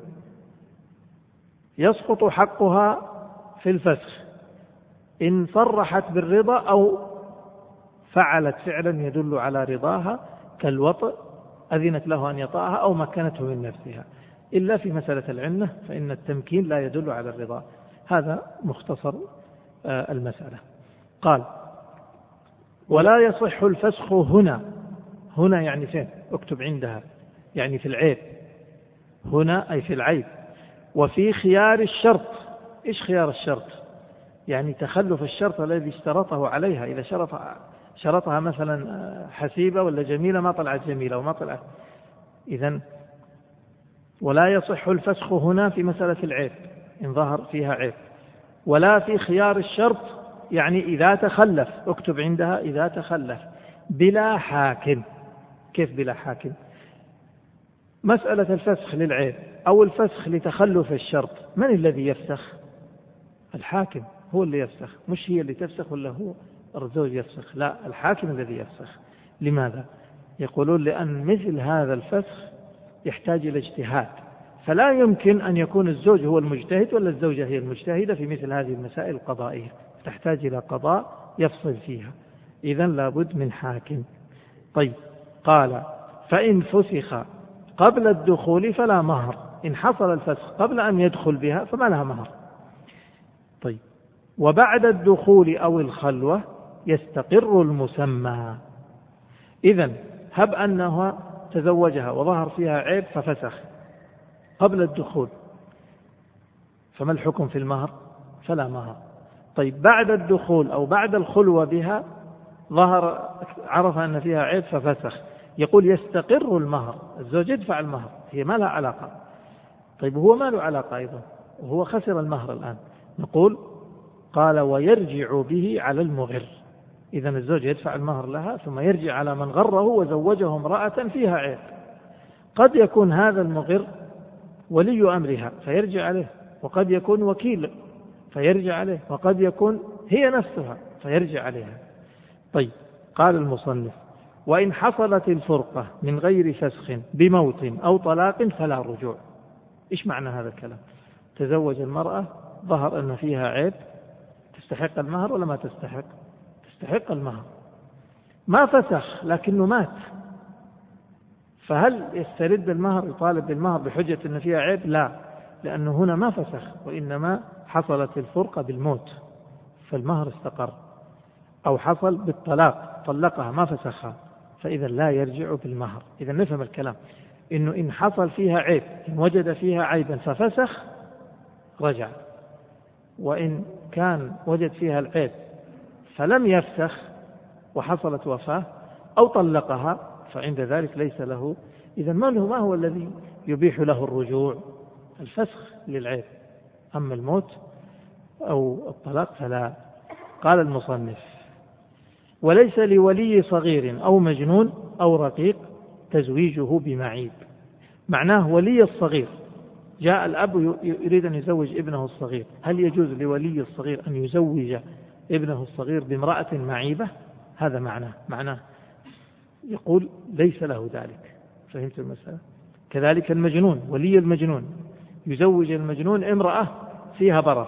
يسقط حقها في الفسخ إن صرحت بالرضا أو فعلت فعلا يدل على رضاها كالوطء، أذنت له أن يطأها أو مكنته من نفسها، إلا في مسألة العنة فإن التمكين لا يدل على الرضا. هذا مختصر المسألة. قال ولا يصح الفسخ هنا. هنا يعني فين؟ اكتب عندها، يعني في العيب. هنا أي في العيب. وفي خيار الشرط. إيش خيار الشرط؟ يعني تخلف الشرط الذي اشترطه عليها. إذا شرطها مثلا حسيبة ولا جميلة ما طلعت جميلة وما طلعت. إذن ولا يصح الفسخ هنا في مسألة العيب إن ظهر فيها عيب. ولا في خيار الشرط، يعني إذا تخلف، اكتب عندها إذا تخلف بلا حاكم. كيف بلا حاكم؟ مسألة الفسخ للعيب أو الفسخ لتخلف الشرط، من الذي يفسخ؟ الحاكم هو اللي يفسخ، مش هي اللي تفسخ ولا هو الزوج يفسخ، لا، الحاكم الذي يفسخ. لماذا؟ يقولون لأن مثل هذا الفسخ يحتاج إلى اجتهاد، فلا يمكن أن يكون الزوج هو المجتهد ولا الزوجة هي المجتهدة في مثل هذه المسائل القضائية، تحتاج إلى قضاء يفصل فيها، إذن لابد من حاكم. طيب، قال فإن فسخ قبل الدخول فلا مهر. إن حصل الفسخ قبل أن يدخل بها فما لها مهر. طيب، وبعد الدخول أو الخلوة يستقر المسمى. إذن هب أنه تزوجها وظهر فيها عيب ففسخ قبل الدخول، فما الحكم في المهر؟ فلا مهر. طيب، بعد الدخول أو بعد الخلوة بها عرف أن فيها عيب ففسخ، يقول يستقر المهر، الزوج يدفع المهر، هي ما لها علاقة. طيب، هو ما له علاقة أيضا، وهو خسر المهر الآن. نقول قال ويرجع به على المغر. إذن الزوج يدفع المهر لها ثم يرجع على من غره وزوجه امرأة فيها عيب. قد يكون هذا المغر ولي أمرها فيرجع عليه، وقد يكون وكيل فيرجع عليه، وقد يكون هي نفسها فيرجع عليها. طيب، قال المصنف وإن حصلت الفرقة من غير فسخ بموت أو طلاق فلا رجوع. إيش معنى هذا الكلام؟ تزوج المرأة، ظهر أن فيها عيب، تستحق المهر ولا ما تستحق؟ تستحق المهر. ما فسخ لكنه مات، فهل يسترد المهر، يطالب بالمهر بحجة أن فيها عيب؟ لا، لأنه هنا ما فسخ، وإنما حصلت الفرقة بالموت فالمهر استقر، أو حصل بالطلاق، طلقها ما فسخها، فإذا لا يرجع بالمهر. إذا نفهم الكلام، إنه إن حصل فيها عيب، إن وجد فيها عيبا ففسخ رجع، وإن كان وجد فيها العيب فلم يفسخ وحصلت وفاة أو طلقها فعند ذلك ليس له. إذا ما هو الذي يبيح له الرجوع؟ الفسخ للعيب، أما الموت أو الطلاق فلا. قال المصنف وليس لولي صغير أو مجنون أو رقيق تزويجه بمعيب. معناه ولي الصغير، جاء الأب يريد أن يزوج ابنه الصغير، هل يجوز لولي الصغير أن يزوج ابنه الصغير بامرأة معيبة؟ هذا معناه يقول ليس له ذلك. فهمت المسألة؟ كذلك المجنون، ولي المجنون يزوج المجنون امرأة فيها برص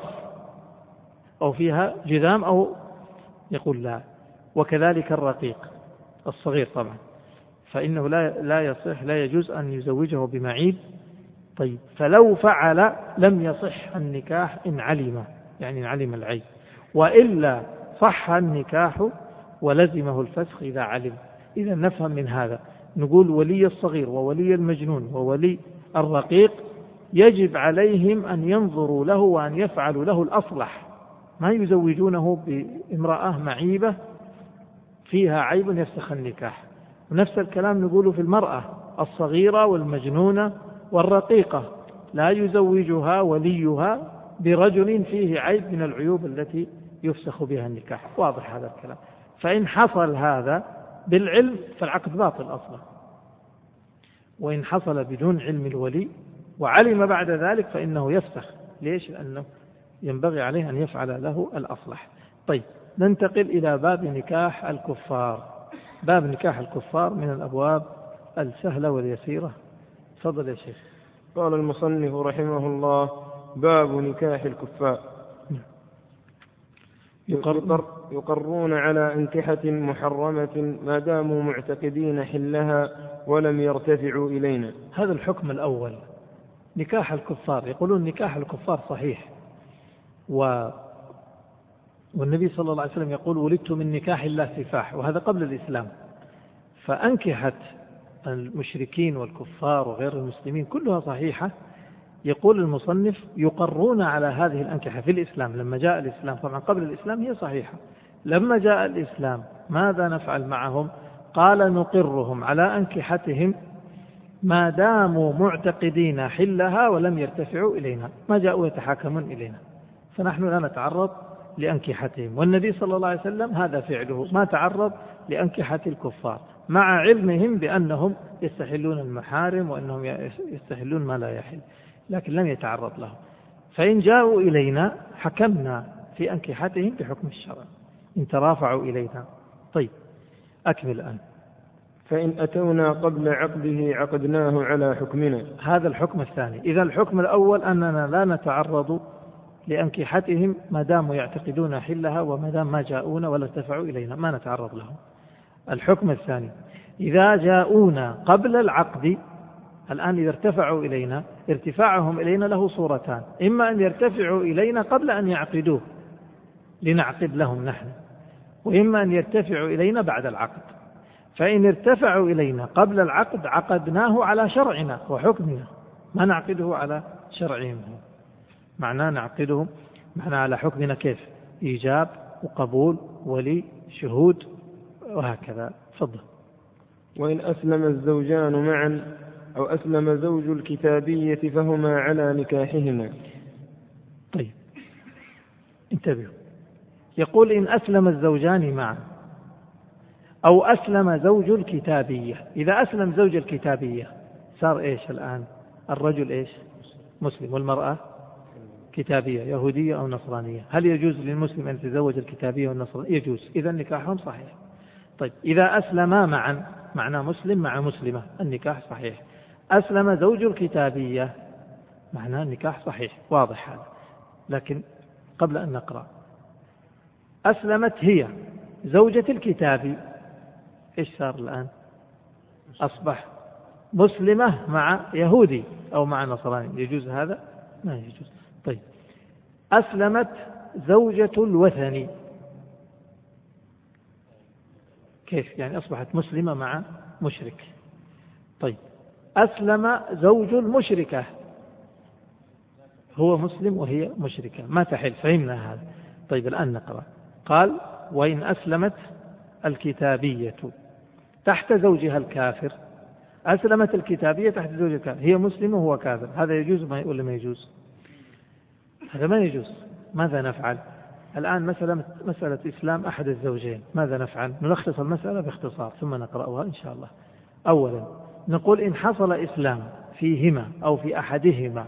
أو فيها جذام أو يقول لا. وكذلك الرقيق الصغير طبعا، فإنه لا يصح، لا يجوز أن يزوجه بمعيب. طيب، فلو فعل لم يصح النكاح إن علم، يعني إن علم العيب، وإلا صح النكاح ولزمه الفسخ إذا علم. إذا نفهم من هذا، نقول ولي الصغير وولي المجنون وولي الرقيق يجب عليهم أن ينظروا له وأن يفعلوا له الأصلح، ما يزوجونه بامرأة معيبة فيها عيب يفسخ النكاح. ونفس الكلام نقوله في المرأة الصغيرة والمجنونة والرقيقة، لا يزوجها وليها برجل فيه عيب من العيوب التي يفسخ بها النكاح. واضح هذا الكلام؟ فإن حصل هذا بالعلم فالعقد باطل أصلا، وإن حصل بدون علم الولي وعلم بعد ذلك فإنه يفسخ. ليش؟ لأنه ينبغي عليه أن يفعل له الأصلح. طيب، ننتقل إلى باب نكاح الكفار. باب نكاح الكفار من الأبواب السهلة واليسيرة. تفضل يا شيخ. قال المصنف رحمه الله: باب نكاح الكفار. يقرون على أنكحة محرمة ما داموا معتقدين حلها ولم يرتفعوا إلينا. هذا الحكم الأول، نكاح الكفار. يقولون نكاح الكفار صحيح، والنبي صلى الله عليه وسلم يقول: ولدت من نكاح لا سفاح، وهذا قبل الإسلام. فأنكحة المشركين والكفار وغير المسلمين كلها صحيحة. يقول المصنف: يقرون على هذه الأنكحة في الإسلام. لما جاء الإسلام، طبعا قبل الإسلام هي صحيحة، لما جاء الإسلام ماذا نفعل معهم؟ قال: نقرهم على أنكحتهم ما داموا معتقدين حلها ولم يرتفعوا إلينا، ما جاءوا يتحاكمون إلينا، فنحن لا نتعرض لأنكحتهم. والنبي صلى الله عليه وسلم هذا فعله، ما تعرض لأنكحة الكفار مع علمهم بأنهم يستحلون المحارم وأنهم يستحلون ما لا يحل، لكن لم يتعرض له. فإن جاءوا إلينا حكمنا في أنكحتهم بحكم الشرع إن ترافعوا إلينا. طيب، أكمل الآن. فإن أتونا قبل عقده عقدناه على حكمنا. هذا الحكم الثاني. إذا الحكم الأول أننا لا نتعرض لأنكحتهم ما داموا يعتقدون حلها، وما دام ما جاءونا ولا ارتفعوا إلينا ما نتعرض لهم. الحكم الثاني: إذا جاءونا قبل العقد. الآن إذا ارتفعوا إلينا، ارتفاعهم إلينا له صورتان: إما أن يرتفعوا إلينا قبل أن يعقدوه لنعقد لهم نحن، وإما أن يرتفعوا إلينا بعد العقد. فإن ارتفعوا إلينا قبل العقد عقدناه على شرعنا وحكمنا، ما نعقده على شرعهم. معناه نعقده معناه على حكمنا. كيف؟ إيجاب وقبول ولي شهود وهكذا. تفضل. وإن أسلم الزوجان معا أو أسلم زوج الكتابية فهما على نكاحهما. طيب، انتبهوا. يقول: إن أسلم الزوجان معا أو أسلم زوج الكتابية. إذا أسلم زوج الكتابية صار إيش الآن؟ الرجل إيش؟ مسلم، والمرأة كتابية يهودية أو نصرانية. هل يجوز للمسلم أن يتزوج الكتابية والنصرانية؟ يجوز. إذا نكاحهم صحيح. طيب، إذا أسلما معا، معنى مسلم مع مسلمة، النكاح صحيح. أسلم زوج الكتابية، معناه النكاح صحيح. واضح هذا. لكن قبل أن نقرأ، أسلمت هي زوجة الكتابي، إيش صار الآن؟ أصبح مسلمة مع يهودي أو مع نصراني. يجوز هذا؟ ما يجوز. طيب، أسلمت زوجة الوثني، كيف يعني؟ أصبحت مسلمة مع مشرك. طيب، أسلم زوج المشركة، هو مسلم وهي مشركة، ما تحل. فهمنا هذا. طيب، الآن نقرأ. قال: وإن أسلمت الكتابية تحت زوجها الكافر. أسلمت الكتابية تحت زوجها الكافر، هي مسلمة وهو كافر، هذا يجوز ولا ما يجوز؟ هذا ما يجوز. ماذا نفعل الآن؟ مسألة إسلام أحد الزوجين، ماذا نفعل؟ نلخص المسألة باختصار ثم نقرأها إن شاء الله. أولا نقول: إن حصل إسلام فيهما أو في أحدهما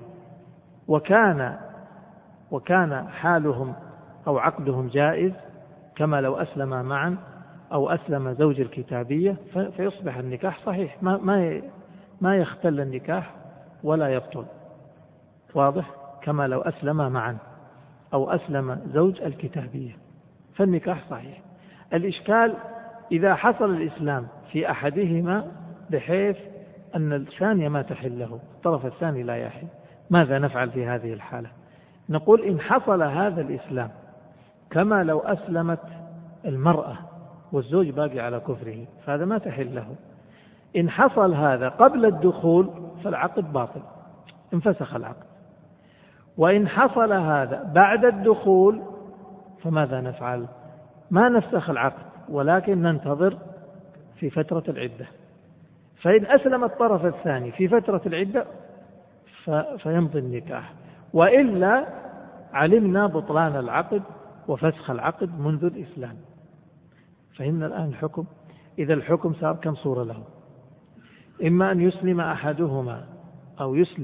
وكان حالهم أو عقدهم جائز، كما لو أسلم معا أو أسلم زوج الكتابية، فيصبح النكاح صحيح، ما يختل النكاح ولا يبطل. واضح؟ كما لو أسلم معا أو أسلم زوج الكتابية، فالنكاح صحيح. الإشكال إذا حصل الإسلام في أحدهما بحيث أن الثانية ما تحل له، الطرف الثاني لا يحل، ماذا نفعل في هذه الحالة؟ نقول: إن حصل هذا الإسلام كما لو أسلمت المرأة والزوج باقي على كفره، فهذا ما تحل له. إن حصل هذا قبل الدخول فالعقد باطل، انفسخ العقد. وإن حصل هذا بعد الدخول فماذا نفعل؟ ما نفسخ العقد، ولكن ننتظر في فترة العدة. فإن أسلم الطرف الثاني في فترة العدة فيمضي النكاح، وإلا علمنا بطلان العقد وفسخ العقد منذ الإسلام. فهمنا الآن الحكم؟ إذا الحكم صار كم صورة له: إما أن يسلم أحدهما أو يسلم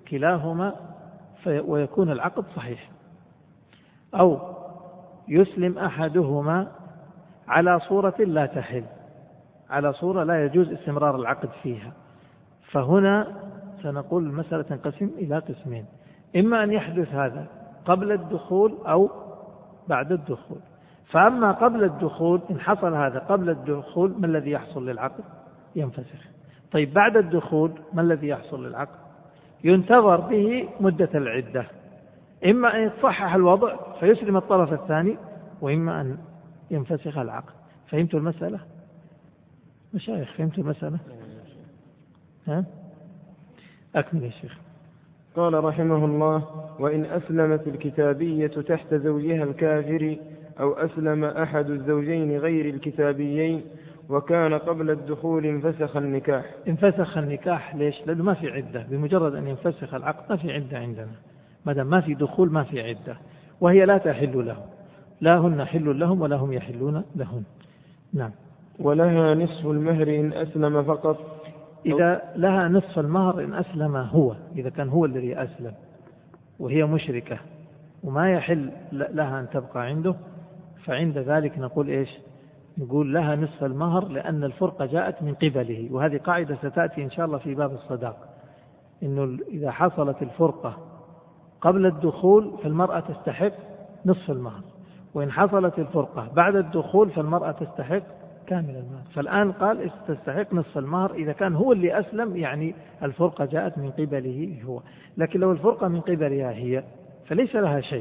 كلاهما ويكون العقد صحيح، أو يسلم أحدهما على صورة لا تحل، على صورة لا يجوز استمرار العقد فيها. فهنا سنقول المسألة تنقسم إلى قسمين، إما أن يحدث هذا قبل الدخول أو بعد الدخول. فأما قبل الدخول إن حصل هذا قبل الدخول ما الذي يحصل للعقد؟ ينفسخ. طيب بعد الدخول ما الذي يحصل للعقد؟ ينتظر به مدة العدة، إما أن يتصحح الوضع فيسلم الطرف الثاني، وإما أن ينفسخ العقد. فهمتوا المسألة؟ مشايخ فهمتوا المسألة؟ ها؟ أكمل يا شيخ. قال رحمه الله: وإن أسلمت الكتابية تحت زوجها الكافر أو أسلم أحد الزوجين غير الكتابيين وكان قبل الدخول انفسخ النكاح. انفسخ النكاح ليش؟ لأنه ما في عدة، بمجرد أن ينفسخ العقد ما في عدة عندنا، ما دام ما في دخول ما في عدة، وهي لا تحل له، لا هن حل لهم ولا هم يحلون لهن. نعم. ولها نصف المهر إن أسلم فقط. إذا لها نصف المهر إن أسلم هو، إذا كان هو الذي أسلم وهي مشركة وما يحل لها أن تبقى عنده، فعند ذلك نقول إيش؟ نقول لها نصف المهر، لأن الفرقة جاءت من قبله، وهذه قاعدة ستأتي إن شاء الله في باب الصداق، إنه إذا حصلت الفرقة قبل الدخول فالمرأة تستحق نصف المهر، وإن حصلت الفرقة بعد الدخول فالمرأة تستحق كامل المهر. فالآن قال تستحق نصف المهر إذا كان هو اللي أسلم، يعني الفرقة جاءت من قبله هو. لكن لو الفرقة من قبلها هي فليس لها شيء،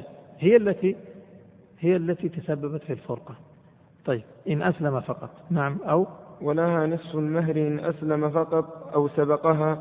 هي التي تسببت في الفرقة. طيب إن أسلم فقط. نعم. أو ولها نصف المهر إن أسلم فقط أو سبقها،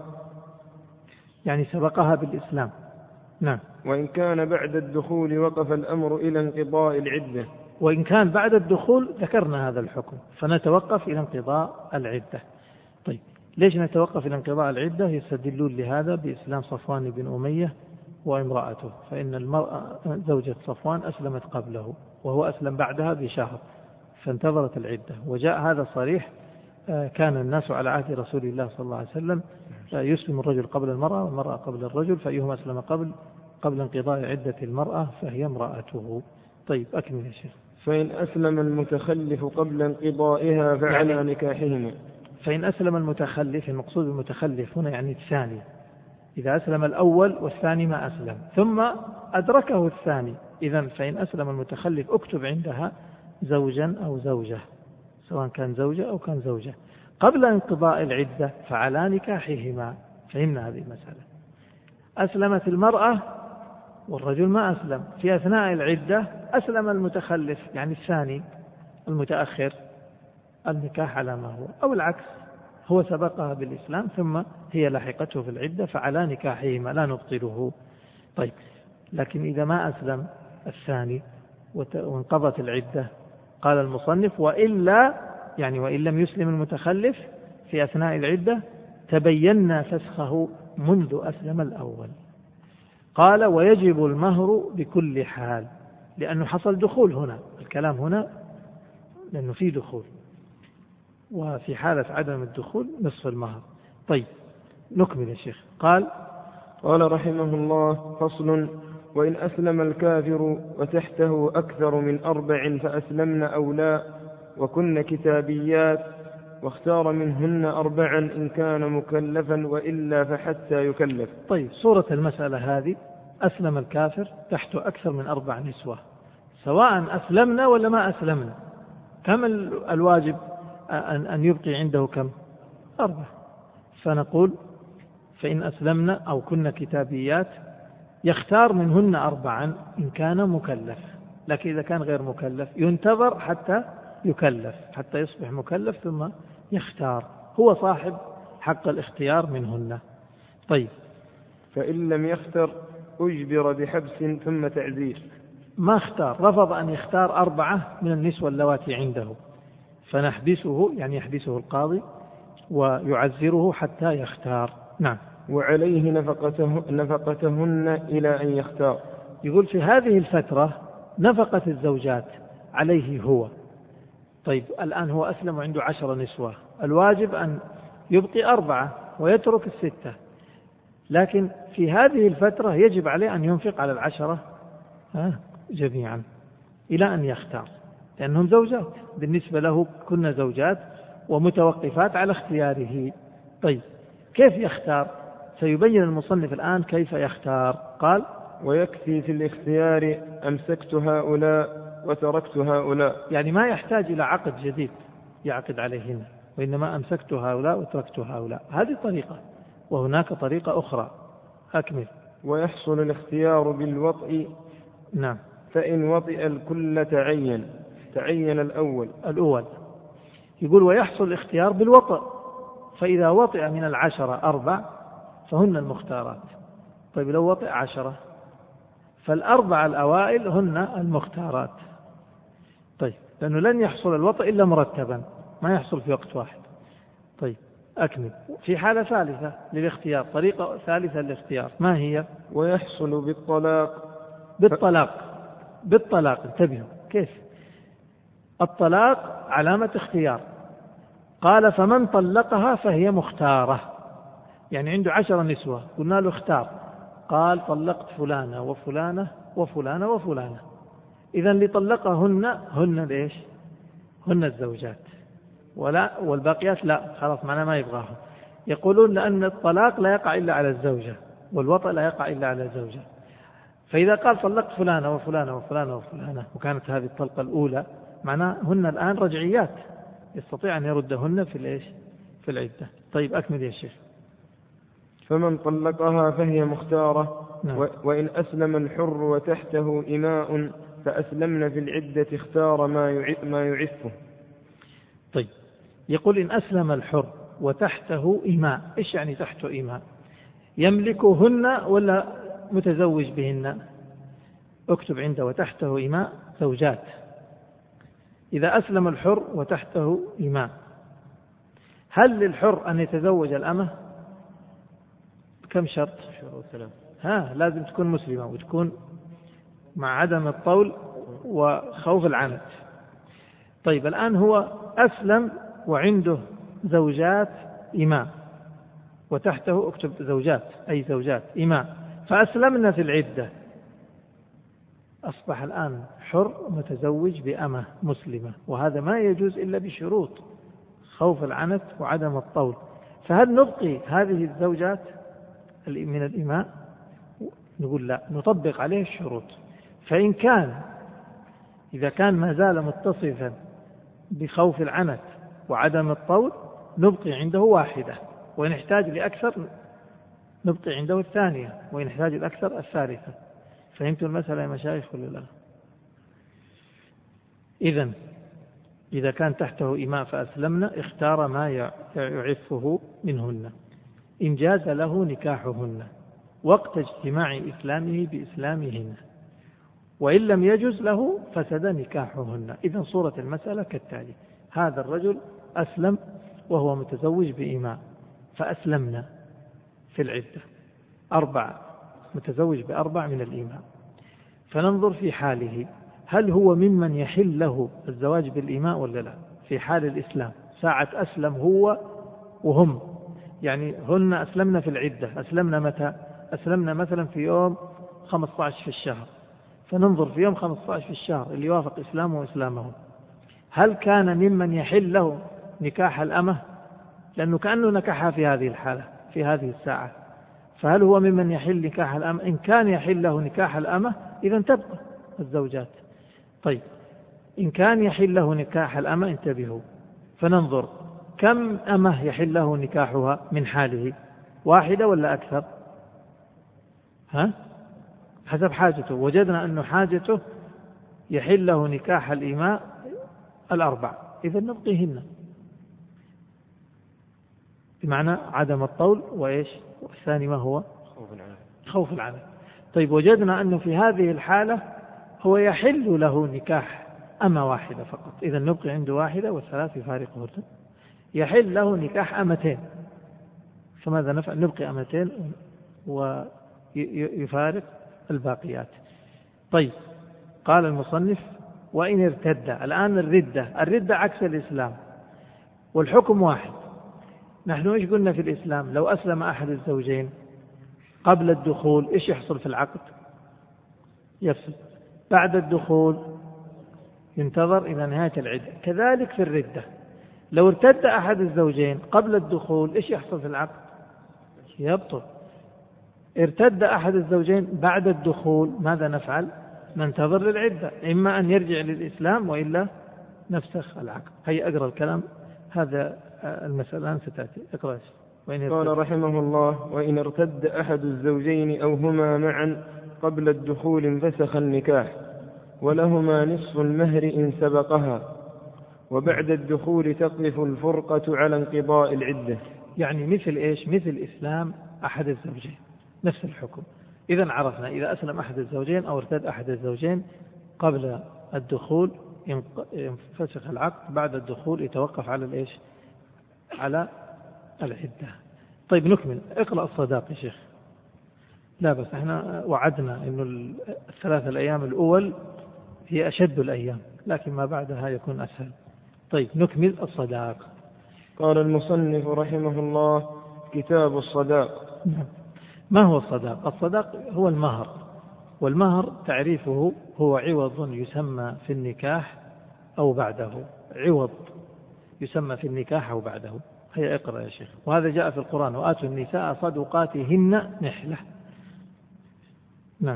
يعني سبقها بالإسلام. نعم. وإن كان بعد الدخول وقف الأمر إلى انقضاء العدة. وإن كان بعد الدخول ذكرنا هذا الحكم، فنتوقف إلى انقضاء العدة. طيب ليش نتوقف إلى انقضاء العدة؟ يستدلون لهذا بإسلام صفوان بن أمية وامرأته، فإن المرأة زوجة صفوان أسلمت قبله وهو أسلم بعدها بشهر، فانتظرت العدة، وجاء هذا صريح. كان الناس على عهد رسول الله صلى الله عليه وسلم يسلم الرجل قبل المرأة والمرأة قبل الرجل، فأيهما أسلم قبل انقضاء عدة المرأة فهي امرأته. طيب أكمل يا شيخ. فإن أسلم المتخلف قبل انقضائها فعلى نكاحهما. فإن أسلم المتخلف، المقصود بالمتخلف هنا يعني الثاني، إذا أسلم الأول والثاني ما أسلم ثم أدركه الثاني، إذن فإن أسلم المتخلف اكتب عندها زوجا أو زوجة، سواء كان زوجة أو كان زوجة قبل انقضاء العدة فعلى نكاحهما. فهمنا هذه المسألة. أسلمت المرأة والرجل ما أسلم، في أثناء العدة أسلم المتخلف يعني الثاني المتأخر، النكاح على ما هو، أو العكس، هو سبقها بالإسلام ثم هي لحقته في العدة، فعلى نكاحهما لا نبطله. طيب لكن إذا ما أسلم الثاني وانقضت العدة، قال المصنف: وإلا يعني وإن لم يسلم المتخلف في أثناء العدة تبين فسخه منذ أسلم الأول. قال: ويجب المهر بكل حال، لأنه حصل دخول هنا، الكلام هنا لأنه في دخول، وفي حالة عدم الدخول نصف المهر. طيب نكمل يا شيخ. قال رحمه الله: فصل: وإن أسلم الكافر وتحته أكثر من 4 فأسلمن أو لا وكن كتابيات، واختار منهن 4 إن كان مكلفا وإلا فحتى يكلف. طيب صورة المسألة هذه: أسلم الكافر تحته أكثر من 4 نسوة، سواء أسلمنا ولا ما أسلمنا، كم الواجب أن يبقي عنده؟ كم؟ 4. فنقول: فإن أسلمنا أو كن كتابيات يختار منهن 4 إن كان مكلف، لكن إذا كان غير مكلف ينتظر حتى يكلف، حتى يصبح مكلف ثم يختار، هو صاحب حق الاختيار منهن. طيب فإن لم يختر أجبر بحبس ثم تعزير. ما اختار، رفض أن يختار 4 من النسوة اللواتي عنده، فنحبسه، يعني يحبسه القاضي ويعزره حتى يختار. نعم. وعليه نفقتهن إلى أن يختار. يقول في هذه الفترة نفقة الزوجات عليه هو. طيب الآن هو أسلم وعنده 10 نسوة، الواجب أن يبقي 4 ويترك 6. لكن في هذه الفترة يجب عليه أن ينفق على 10 جميعا إلى أن يختار، لأنهم زوجات بالنسبة له، كنا زوجات ومتوقفات على اختياره. طيب كيف يختار؟ سيبين المصنف الآن كيف يختار. قال: ويكفي في الاختيار أمسكت هؤلاء وتركت هؤلاء، يعني ما يحتاج إلى عقد جديد يعقد عليهن، وإنما أمسكت هؤلاء وتركت هؤلاء. هذه طريقة، وهناك طريقة أخرى. أكمل. ويحصل الاختيار بالوطء. نعم. فإن وطئ الكل تعين الأول. يقول: ويحصل الاختيار بالوطء، فإذا وطئ من 10 4 فهن المختارات. طيب لو وطئ 10 فال4 الأوائل هن المختارات. طيب لأنه لن يحصل الوطئ إلا مرتبا، ما يحصل في وقت واحد. طيب أكمل. في حالة ثالثة للاختيار، طريقة ثالثة للاختيار، ما هي؟ ويحصل بالطلاق. انتبهوا كيف الطلاق علامة اختيار. قال: فمن طلقها فهي مختارة. يعني عنده 10 نسوة، قلنا له اختار، قال: طلقت فلانة وفلانة وفلانة وفلانة. إذن اللي طلقهن هن ليش؟ هن الزوجات، والباقيات لا، خلاص معنا ما يبغاهم. يقولون لأن الطلاق لا يقع إلا على الزوجة، والوطأ لا يقع إلا على الزوجة. فإذا قال طلقت فلانة وفلانة وفلانة وفلانة، وكانت هذه الطلقة الأولى، معناه هن الآن رجعيات، يستطيع أن يردهن في العدة. طيب أكمل يا شيخ. فمن طلقها فهي مختارة. نعم. وإن أسلم الحر وتحته إماء فأسلمن في العدة اختار ما يعفه. طيب يقول: إن أسلم الحر وتحته إماء. إيش يعني تحته إماء؟ يملكهن ولا متزوج بهن؟ اكتب عنده: وتحته إماء زوجات. إذا أسلم الحر وتحته إماء، هل للحر أن يتزوج الأمة؟ كم شرط؟ لازم تكون مسلمة، وتكون مع عدم الطول وخوف العنت. طيب الآن هو أسلم وعنده زوجات إماء، وتحته اكتب زوجات، أي زوجات إماء، فأسلمنا في العدة. أصبح الآن حر متزوج بأمة مسلمة، وهذا ما يجوز إلا بشروط: خوف العنت وعدم الطول. فهل نبقي هذه الزوجات من الإماء؟ نقول لا، نطبق عليه الشروط. إذا كان ما زال متصفا بخوف العنت وعدم الطول نبقي عنده 1، وإن احتاج لأكثر نبقي عنده 2، وإن احتاج لأكثر 3. فهمتوا المسألة يا مشايخ ولا لا؟ إذا كان تحته إماء فأسلمنا اختار ما يعفه منهن، إن جاز له نكاحهن وقت اجتماع إسلامه بإسلامهن، وإن لم يجز له فسد نكاحهن. إذن صورة المسألة كالتالي: هذا الرجل أسلم وهو متزوج بإماء، فأسلمنا في العدة 4، متزوج ب4 من الإماء. فننظر في حاله، هل هو ممن يحل له الزواج بالإماء ولا لا؟ في حال الإسلام، ساعة أسلم هو وهم، يعني هن أسلمنا في العدة. أسلمنا متى؟ أسلمنا مثلا في يوم 15 في الشهر، فننظر في يوم 15 في الشهر اللي يوافق إسلامه وإسلامهم، هل كان ممن يحل له نكاح الأمة؟ لأنه كأنه نكحها في هذه الحالة في هذه الساعة، فهل هو ممن يحل نكاح الأمة؟ إن كان يحل له نكاح الأمة إذن تبقى الزوجات. طيب إن كان يحل له نكاح الأمة، انتبهوا، فننظر كم أمة يحل له نكاحها من حاله، 1 ولا أكثر؟ حسب حاجته. وجدنا أن حاجته يحل له نكاح الإماء 4، إذن نبقيهن، بمعنى عدم الطول وإيش؟ والثاني ما هو؟ خوف العنت. طيب وجدنا أنه في هذه الحالة هو يحل له نكاح أمة 1 فقط، إذن نبقي عنده 1 والثلاث يفارقهن. يحل له نكاح أمتين، فماذا نفعل؟ نبقي 2 ويفارق الباقيات. طيب قال المصنف: وإن ارتد. الآن الردة عكس الإسلام، والحكم واحد. نحن إيش قلنا في الإسلام؟ لو أسلم أحد الزوجين قبل الدخول إيش يحصل في العقد؟ يفسد. بعد الدخول ينتظر إلى نهاية العدة. كذلك في الردة، لو ارتد أحد الزوجين قبل الدخول إيش يحصل في العقد؟ يبطل. ارتد أحد الزوجين بعد الدخول ماذا نفعل؟ ننتظر للعدة، إما أن يرجع للإسلام وإلا نفسخ العقد. هيا أقرأ الكلام، هذا المسألة الآن ستأتي. اقرأ. قال رحمه الله: وإن ارتد أحد الزوجين أو هما معا قبل الدخول انفسخ النكاح، ولهما نصف المهر إن سبقها، وبعد الدخول تقف الفرقة على انقضاء العدة. يعني مثل إيش؟ مثل إسلام أحد الزوجين، نفس الحكم. إذن عرفنا إذا أسلم أحد الزوجين أو ارتد أحد الزوجين قبل الدخول ينفسخ العقد، بعد الدخول يتوقف على الإيش؟ على العدة. طيب نكمل. اقرأ الصداق يا شيخ. لا بس احنا وعدنا إنه الثلاثة الأيام الأول هي أشد الأيام، لكن ما بعدها يكون أسهل. طيب نكمل الصداق. قال المصنف رحمه الله: كتاب الصداق. ما هو الصداق؟ الصداق هو المهر، والمهر تعريفه هو عوض يسمى في النكاح أو بعده، عوض يسمى في النكاح أو بعده. هيا اقرأ يا شيخ. وهذا جاء في القرآن: وآتوا النساء صدقاتهن نحلة. نعم.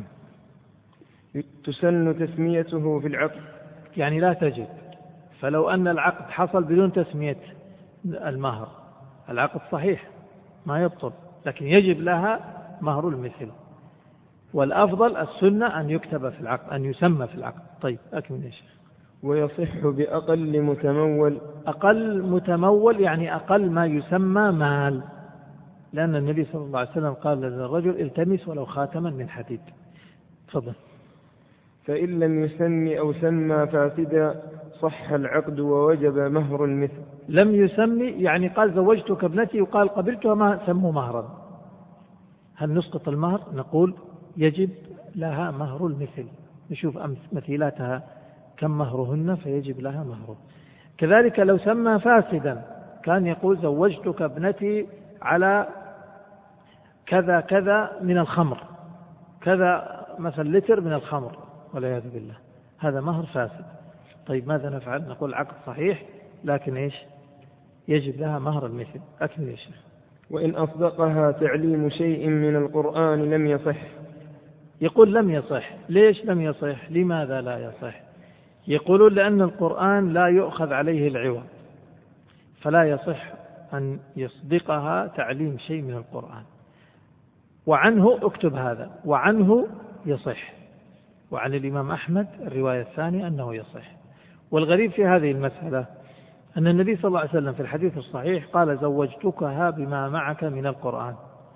تسن تسميته في العقد، يعني لا تجب. فلو أن العقد حصل بدون تسمية المهر العقد صحيح ما يبطل، لكن يجب لها مهر المثل، والأفضل السنة أن يكتب في العقد، أن يسمى في العقد. طيب أكمل يا شيخ. ويصح بأقل متمول. أقل متمول يعني أقل ما يسمى مال، لأن النبي صلى الله عليه وسلم قال للرجل: التمس ولو خاتما من حديد. تفضل. فإن لم يسمي أو سمى فاسدا صح العقد ووجب مهر المثل. لم يسمي يعني قال زوجتك ابنتي وقال قبلتها، ما سموا مهرا، هل نسقط المهر؟ نقول يجب لها مهر المثل. نشوف مثيلاتها كم مهرهن فيجب لها مهره. كذلك لو سمى فاسدا كان يقول زوجتك ابنتي على كذا كذا من الخمر، كذا مثل لتر من الخمر والعياذ بالله، هذا مهر فاسد. طيب ماذا نفعل؟ نقول عقد صحيح لكن إيش؟ يجب لها مهر المثل. أكمل يا شيخ. وإن أصدقها تعليم شيء من القرآن لم يصح. يقول لم يصح. ليش لم يصح؟ لماذا لا يصح؟ يقولون لأن القرآن لا يؤخذ عليه العوض، فلا يصح أن يصدقها تعليم شيء من القرآن. وعنه اكتب هذا، وعنه يصح، وعن الإمام أحمد الرواية الثانية أنه يصح. والغريب في هذه المسألة أن النبي صلى الله عليه وسلم في الحديث الصحيح قال زوجتكها بما معك من القرآن،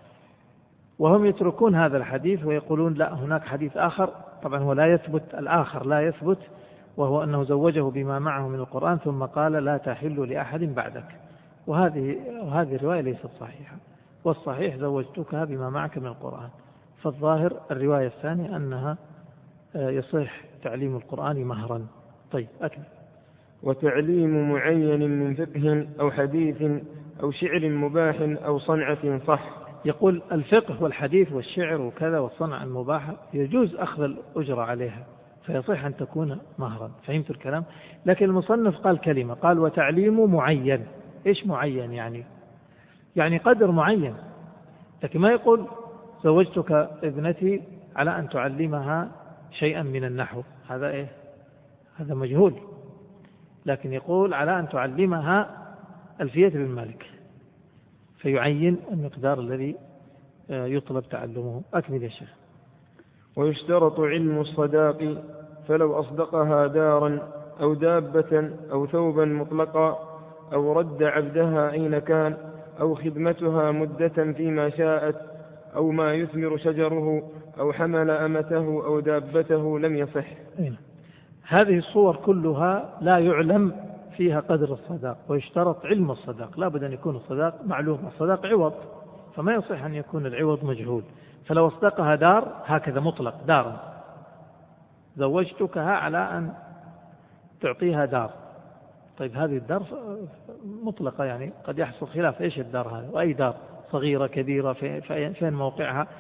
وهم يتركون هذا الحديث ويقولون لا، هناك حديث آخر، طبعا هو لا يثبت، الآخر لا يثبت، وهو أنه زوجه بما معه من القرآن ثم قال لا تحل لأحد بعدك، وهذه الرواية ليست صحيحة، والصحيح زوجتكها بما معك من القرآن. فالظاهر الرواية الثانية أنها يصح تعليم القرآن مهرا. طيب أكمل. وتعليم معين من فقه أو حديث أو شعر مباح أو صنعة صح. يقول الفقه والحديث والشعر وكذا والصنعة المباحة يجوز أخذ الأجرة عليها، فيصح أن تكون مهرا. فهمت الكلام؟ لكن المصنف قال كلمة، قال وتعليم معين. إيش معين يعني قدر معين، لكن ما يقول زوجتك ابنتي على أن تعلمها شيئا من النحو، هذا إيه؟ هذا مجهول. لكن يقول على أن تعلمها ألفية بن مالك، فيعين المقدار الذي يطلب تعلمه. أكمل يا شيخ. ويشترط علم الصداق، فلو أصدقها دارا أو دابة أو ثوبا مطلقا أو رد عبدها أين كان أو خدمتها مدة فيما شاءت أو ما يثمر شجره أو حمل أمته أو دابته لم يصح. هذه الصور كلها لا يعلم فيها قدر الصداق، ويشترط علم الصداق، لا بد أن يكون الصداق معلوم. الصداق عوض، فما يصح أن يكون العوض مجهول. فلو أصدقها دار هكذا مطلق، دار زوجتكها على أن تعطيها دار، طيب هذه الدار مطلقة، يعني قد يحصل خلاف إيش الدار هذه، وأي دار، صغيرة كبيرة، فين موقعها.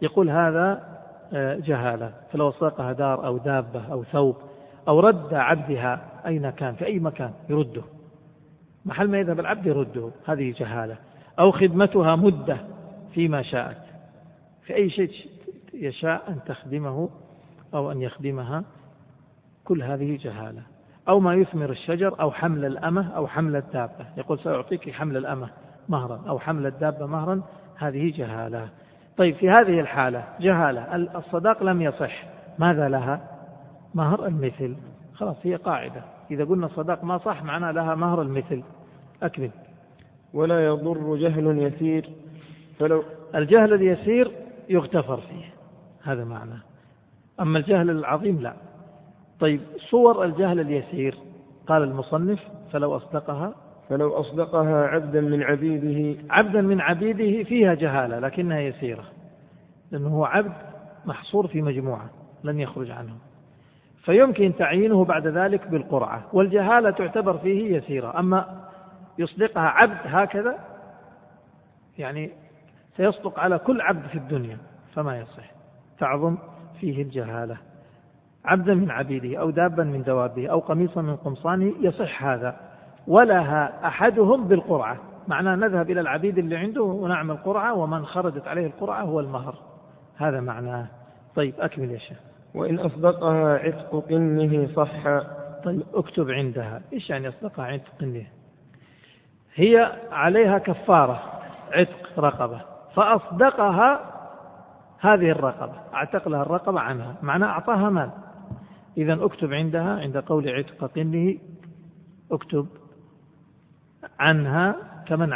يقول هذا جهالة. فلو أصدقها دار أو دابة أو ثوب أو رد عبدها أين كان في أي مكان يرده، محل ما يذهب العبد يرده، هذه جهالة. أو خدمتها مدة فيما شاءت، في أي شيء يشاء أن تخدمه أو أن يخدمها، كل هذه جهالة. أو ما يثمر الشجر أو حمل الأمة أو حمل الدابة، يقول سأعطيك حمل الأمة مهرا أو حمل الدابة مهرا، هذه جهالة. طيب في هذه الحالة جهالة، الصداق لم يصح، ماذا لها؟ مهر المثل. خلاص هي قاعدة، إذا قلنا الصداق ما صح معناه لها مهر المثل. أكمل. ولا يضر جهل يسير، فلو الجهل اليسير يغتفر فيه، هذا معناه، أما الجهل العظيم لا. طيب صور الجهل اليسير، قال المصنف فلو أصدقها عبدا من عبيده فيها جهالة لكنها يسيرة، لأنه هو عبد محصور في مجموعة لن يخرج عنه، فيمكن تعيينه بعد ذلك بالقرعة، والجهالة تعتبر فيه يسيرة. أما يصدقها عبد هكذا يعني سيصدق على كل عبد في الدنيا فما يصح، تعظم فيه الجهالة. عبدا من عبيده أو دابا من دوابه أو قميصا من قمصانه يصح هذا، ولها أحدهم بالقرعة، معناه نذهب إلى العبيد اللي عنده ونعمل قرعة، ومن خرجت عليه القرعة هو المهر، هذا معناه. طيب أكمل يا شيخ. وإن أصدقها عتق قنه صح. طيب اكتب عندها، إيش يعني أصدقها عتق قنه؟ هي عليها كفارة عتق رقبة، فأصدقها هذه الرقبة، أعتق لها الرقبة عنها، معناه أعطاها مال. إذن اكتب عندها، عند قول عتق قنه اكتب عنها كمن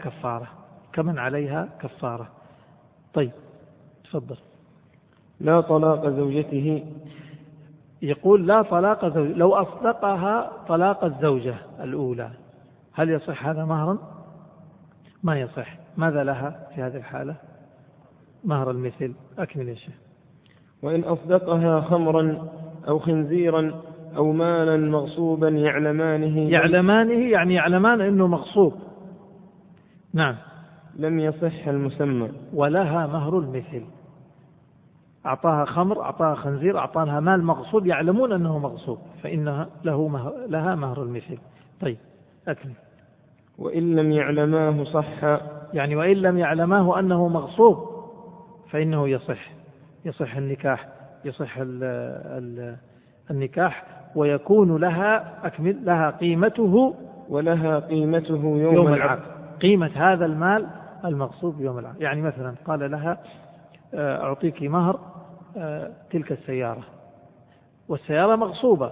عليها كفارة. طيب تفضل. لا طلاق زوجته، يقول لا طلاق زوجة، لو أصدقها طلاق الزوجة الأولى هل يصح هذا مهرا؟ ما يصح. ماذا لها في هذه الحالة؟ مهر المثل. أكمل يا شيخ. وإن أصدقها خمرا أو خنزيرا أو مالا مغصوبا يعلمانه يعني يعلمان أنه مغصوب، نعم، لم يصح المسمى. ولها مهر المثل، أعطاها خمر، أعطاها خنزير، أعطاها مال مغصوب، يعلمون أنه مغصوب، فإنها لها مهر المثل. طيب أكمل. وإن لم يعلماه صح، يعني وإن لم يعلماه أنه مغصوب فإنه يصح النكاح، النكاح ويكون لها قيمته، ولها قيمته يوم العقد، قيمة هذا المال المغصوب يوم العقد. يعني مثلا قال لها أعطيك مهر تلك السيارة، والسيارة مغصوبة،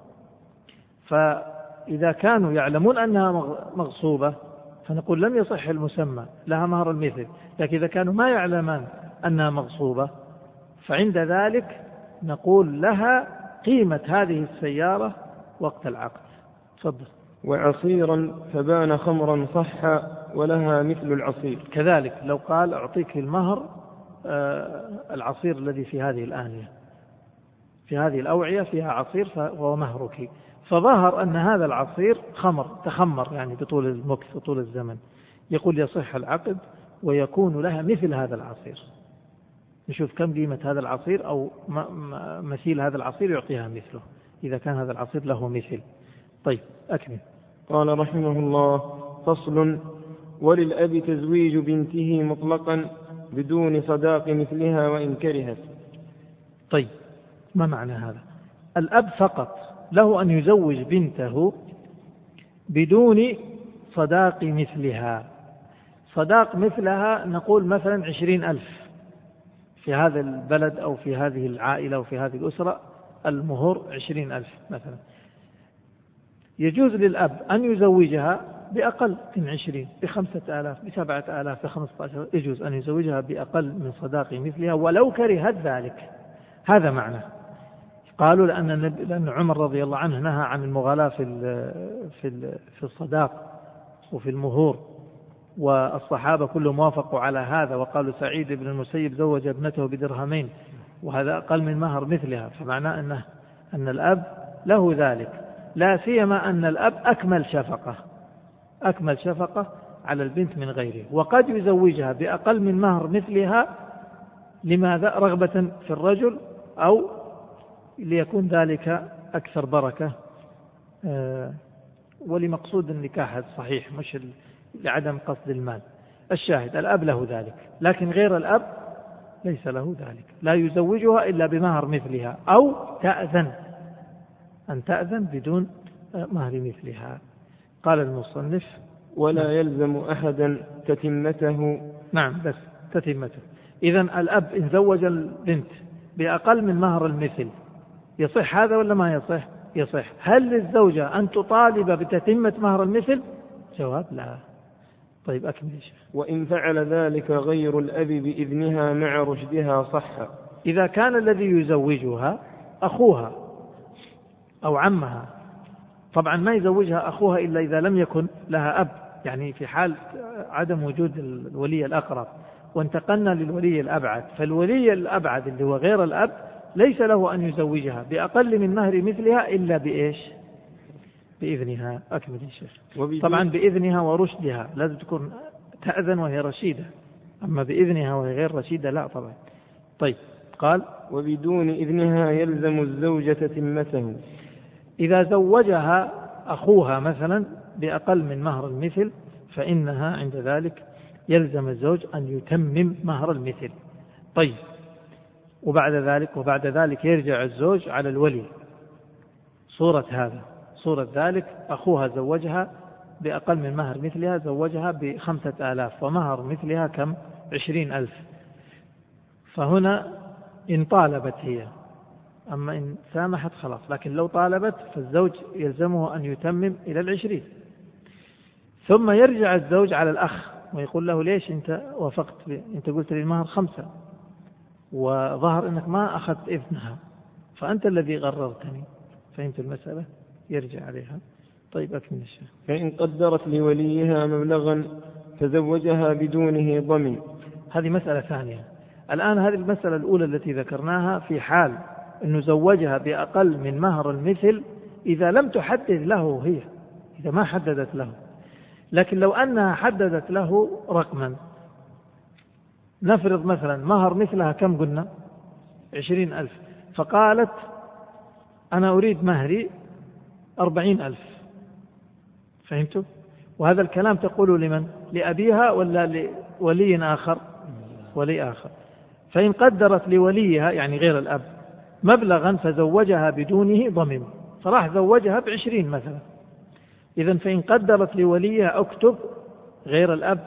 فإذا كانوا يعلمون أنها مغصوبة فنقول لم يصح المسمى، لها مهر المثل. لكن إذا كانوا ما يعلمان أنها مغصوبة فعند ذلك نقول لها قيمة هذه السيارة وقت العقد. تفضل. وعصيرا فبان خمرا صح، ولها مثل العصير. كذلك لو قال أعطيك المهر العصير الذي في هذه الآنية، في هذه الأوعية فيها عصير فهو مهرك، فظهر أن هذا العصير تخمر يعني بطول المكث وطول الزمن، يقول يصح العقد ويكون لها مثل هذا العصير. نشوف كم قيمة هذا العصير أو مثيل هذا العصير يعطيها مثله إذا كان هذا العصير له مثل. طيب أكمل. قال رحمه الله: فصل. وللأب تزويج بنته مطلقا بدون صداق مثلها وإن كرهت. طيب ما معنى هذا؟ الأب فقط له أن يزوج بنته بدون صداق مثلها. صداق مثلها نقول مثلا 20,000 في هذا البلد أو في هذه العائلة أو في هذه الأسرة، المهر 20,000 مثلا. يجوز للأب أن يزوجها بأقل من 20، ب5,000، ب7,000، ب15، يجوز أن يزوجها بأقل من صداق مثلها ولو كرهت ذلك. هذا معنى. قالوا لأن عمر رضي الله عنه نهى عن المغالاة في الصداق وفي المهور، والصحابة كلهم وافقوا على هذا، وقالوا سعيد بن المسيب زوج ابنته بدرهمين وهذا أقل من مهر مثلها، فمعناه أن الأب له ذلك، لا سيما أن الأب أكمل شفقة على البنت من غيره، وقد يزوجها بأقل من مهر مثلها لماذا؟ رغبة في الرجل أو ليكون ذلك أكثر بركة ولمقصود النكاح الصحيح مش لعدم قصد المال. الشاهد الأب له ذلك، لكن غير الأب ليس له ذلك، لا يزوجها إلا بمهر مثلها أو تأذن، أن تأذن بدون مهر مثلها. قال المصنف ولا يلزم أحدا تتمته. نعم بس تتمته. إذن الأب إن زوج البنت بأقل من مهر المثل يصح هذا ولا ما يصح؟ يصح. هل للزوجة أن تطالب بتتمة مهر المثل؟ جواب لا. طيب أكمل يا شيخ. وإن فعل ذلك غير الأب بإذنها مع رشدها صح. إذا كان الذي يزوجها أخوها أو عمها، طبعا ما يزوجها أخوها إلا إذا لم يكن لها أب، يعني في حال عدم وجود الولي الأقرب، وانتقلنا للولي الأبعد، فالولي الأبعد اللي هو غير الأب ليس له أن يزوجها بأقل من مهر مثلها إلا بإيش؟ بإذنها. أكمل يا شيخ. طبعا بإذنها ورشدها، لازم تكون تأذن وهي رشيدة، أما بإذنها وهي غير رشيدة لا طبعا. طيب قال وبدون إذنها يلزم الزوجة تتمته. إذا زوجها أخوها مثلا بأقل من مهر المثل فإنها عند ذلك يلزم الزوج أن يتمم مهر المثل. طيب وبعد ذلك يرجع الزوج على الولي. صورة ذلك أخوها زوجها بأقل من مهر مثلها، زوجها ب5,000 ومهر مثلها كم؟ 20,000. فهنا إن طالبت هي، أما إن سامحت خلاص، لكن لو طالبت فالزوج يلزمه أن يتمم إلى 20. ثم يرجع الزوج على الأخ ويقول له ليش أنت وافقت أنت قلت لي المهر 5 وظهر أنك ما أخذت إذنها، فأنت الذي غررتني. فهمت المسألة؟ يرجع عليها. طيب أكمل الشيخ. فإن قدرت لوليها مبلغا فزوجها بدونه ضمن. هذه مسألة ثانية. الآن هذه المسألة الأولى التي ذكرناها في حال أنه زوجها بأقل من مهر المثل إذا لم تحدد له هي، إذا ما حددت له. لكن لو أنها حددت له رقما، نفرض مثلا مهر مثلها كم قلنا؟ 20,000، فقالت أنا أريد مهري 40,000. فهمتوا؟ وهذا الكلام تقول لمن؟ لأبيها ولا لولي آخر؟ ولي آخر. فإن قدرت لوليها يعني غير الأب مبلغا فزوجها بدونه ضمن، فراح زوجها ب20 مثلا. إذن فإن قدرت لوليها اكتب غير الأب،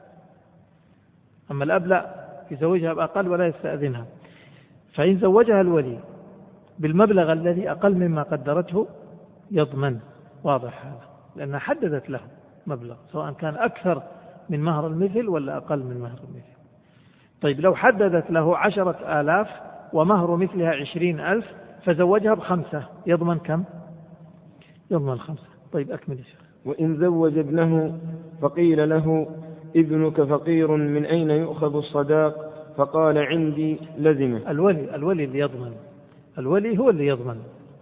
أما الأب لا يزوجها بأقل ولا يستأذنها. فإن زوجها الولي بالمبلغ الذي أقل مما قدرته يضمن. واضح هذا؟ لأنها حددت له مبلغ سواء كان أكثر من مهر المثل ولا أقل من مهر المثل. طيب لو حددت له 10,000 ومهر مثلها 20,000 فزوجها ب5، يضمن كم؟ يضمن 5. طيب أكمل الشيخ. وإن زوج ابنه فقيل له ابنك فقير من أين يؤخذ الصداق؟ فقال عندي لزمه. الولي اللي يضمن، الولي هو اللي يضمن.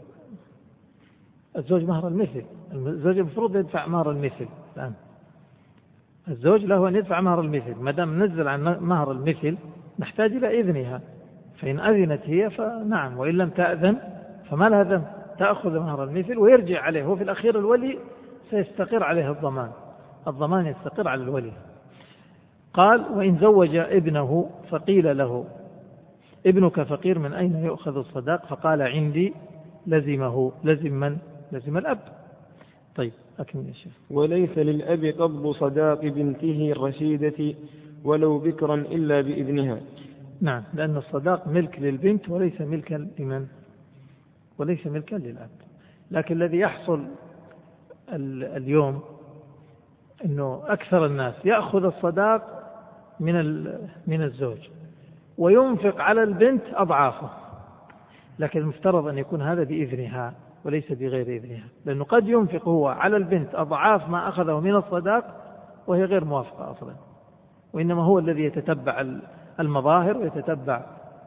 الزوج مهر المثل، الزوج المفروض يدفع مهر المثل. الآن الزوج له أن يدفع مهر المثل، ما دام نزل عن مهر المثل نحتاج إلى إذنها، فإن أذنت هي فنعم، وإن لم تأذن فما لها ذنب، تأخذ مهر المثل ويرجع عليه. هو في الأخير الولي سيستقر عليه الضمان يستقر على الولي. قال وإن زوج ابنه فقيل له ابنك فقير من أين يؤخذ الصداق؟ فقال عندي لزمه. لزم من؟ لزم الأب. طيب أكمل يا شيخ. وليس للأب قبض صداق بنته الرشيدة ولو بكرا إلا بإذنها. نعم، لأن الصداق ملك للبنت وليس ملكا لمن؟ وليس ملكا للأب. لكن الذي يحصل اليوم أنه أكثر الناس يأخذ الصداق من الزوج وينفق على البنت أضعافه، لكن المفترض أن يكون هذا بإذنها وليس بغير إذنها، لأنه قد ينفق هو على البنت أضعاف ما أخذه من الصداق وهي غير موافقة أصلا، وإنما هو الذي يتتبع المظاهر ويتتبع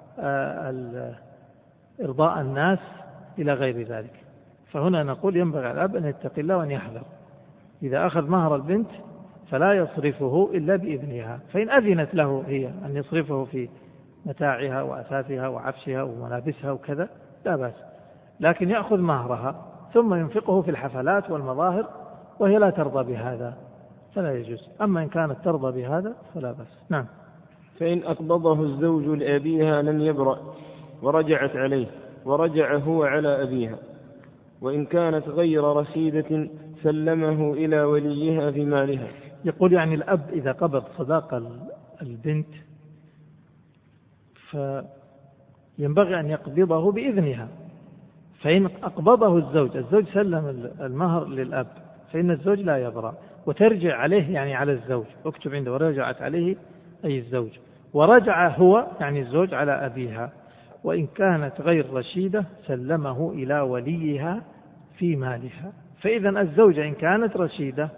إرضاء الناس إلى غير ذلك. فهنا نقول ينبغي على الأب أن يتقي الله وأن يحذر، إذا أخذ مهر البنت فلا يصرفه إلا بإذنها، فإن أذنت له هي أن يصرفه في متاعها وأثاثها وعفشها وملابسها وكذا لا بأس، لكن يأخذ مهرها ثم ينفقه في الحفلات والمظاهر وهي لا ترضى بهذا فلا يجوز. أما إن كانت ترضى بهذا فلا بأس. نعم. فإن أقبضه الزوج لأبيها لم يبرأ ورجعت عليه ورجع هو على أبيها، وإن كانت غير رشيدة سلمه إلى وليها في مالها. يقول يعني الأب إذا قبض صداق البنت فينبغي أن يقبضه بإذنها، فإن أقبضه الزوج سلم المهر للأب فإن الزوج لا يبرأ وترجع عليه، يعني على الزوج، اكتب عنده ورجعت عليه أي الزوج، ورجع هو يعني الزوج على أبيها، وإن كانت غير رشيدة سلمه إلى وليها في مالها. فإذا الزوجة إن كانت رشيدة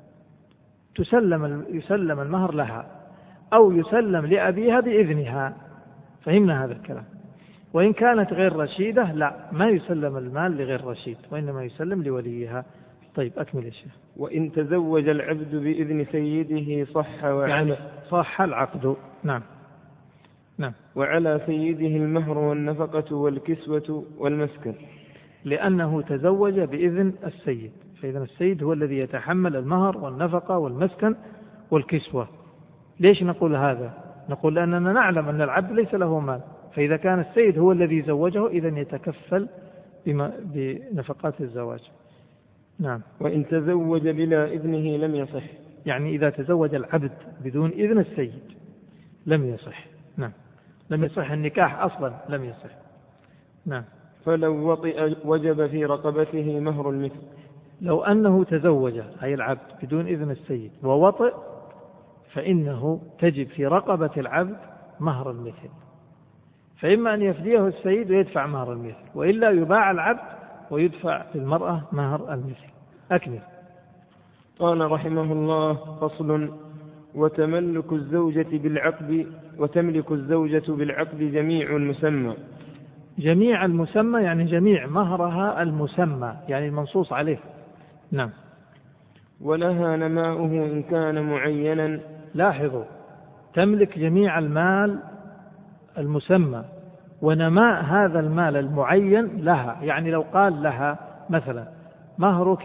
يسلم المهر لها أو يسلم لأبيها بإذنها، فهمنا هذا الكلام. وإن كانت غير رشيدة لا، ما يسلم المال لغير رشيد وإنما يسلم لوليها. طيب أكمل يا شيخ. وإن تزوج العبد بإذن سيده صح يعني صح العقد. نعم. نعم. وعلى سيده المهر والنفقة والكسوة والمسكن، لأنه تزوج بإذن السيد، فإذا السيد هو الذي يتحمل المهر والنفقة والمسكن والكسوة. ليش نقول هذا؟ نقول لأننا نعلم أن العبد ليس له مال، فإذا كان السيد هو الذي زوجه إذن يتكفل بنفقات الزواج. نعم. وإن تزوج بلا إذنه لم يصح، يعني إذا تزوج العبد بدون إذن السيد لم يصح. نعم. لم يصح النكاح أصلا، لم يصح. نعم. فلو وطئ وجب في رقبته مهر المثل. لو أنه تزوج أي العبد بدون إذن السيد ووطئ فإنه تجب في رقبة العبد مهر المثل، فإما أن يفديه السيد ويدفع مهر المثل، وإلا يباع العبد ويدفع للمرأة مهر المثل. أكمل. قال رحمه الله: فصل: وتملك الزوجة بالعقد وتملك الزوجة بالعقد جميع المسمى. جميع المسمى يعني جميع مهرها المسمى، يعني المنصوص عليه. نعم. ولها نماؤه إن كان معينا. لاحظوا، تملك جميع المال المسمى، ونماء هذا المال المعين لها. يعني لو قال لها مثلا مهرك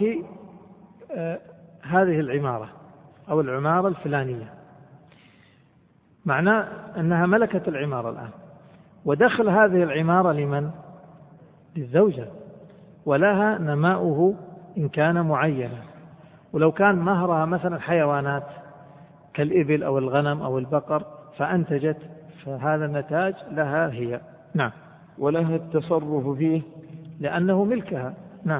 هذه العمارة أو العمارة الفلانية، معناه أنها ملكت العمارة الآن، ودخل هذه العمارة لمن؟ للزوجة، ولها نماؤه إن كان معينا. ولو كان مهرها مثلا حيوانات كالإبل أو الغنم أو البقر فأنتجت، فهذا النتاج لها هي. نعم. ولها التصرف فيه لأنه ملكها. نعم.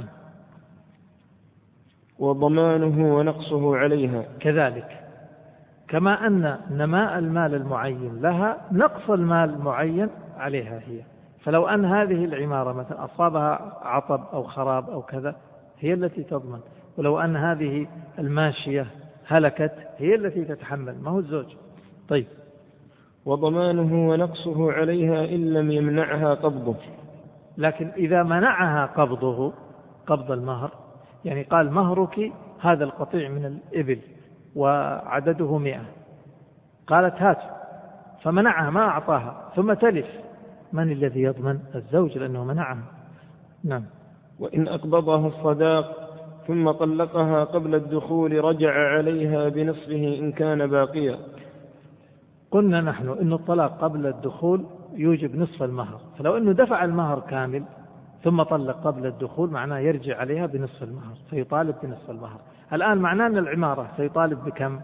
وضمانه ونقصه عليها كذلك، كما أن نماء المال المعين لها، نقص المال المعين عليها هي. فلو أن هذه العمارة مثلا أصابها عطب أو خراب أو كذا هي التي تضمن، ولو أن هذه الماشية هلكت هي التي تتحمل، ما هو الزوج. طيب. وضمانه ونقصه عليها إن لم يمنعها قبضه. لكن إذا منعها قبضه، قبض المهر، يعني قال مهرك هذا القطيع من الإبل وعدده 100، قالت هات، فمنعها ما أعطاها ثم تلف، من الذي يضمن؟ الزوج، لأنه منعها. نعم. وإن أقبضها الصداق ثم طلقها قبل الدخول رجع عليها بنصفه إن كان باقيا. قلنا نحن إن الطلاق قبل الدخول يوجب نصف المهر، فلو أنه دفع المهر كامل ثم طلق قبل الدخول معناه يرجع عليها بنصف المهر، فيطالب بنصف المهر. الآن معناه أن العمارة سيطالب بكم؟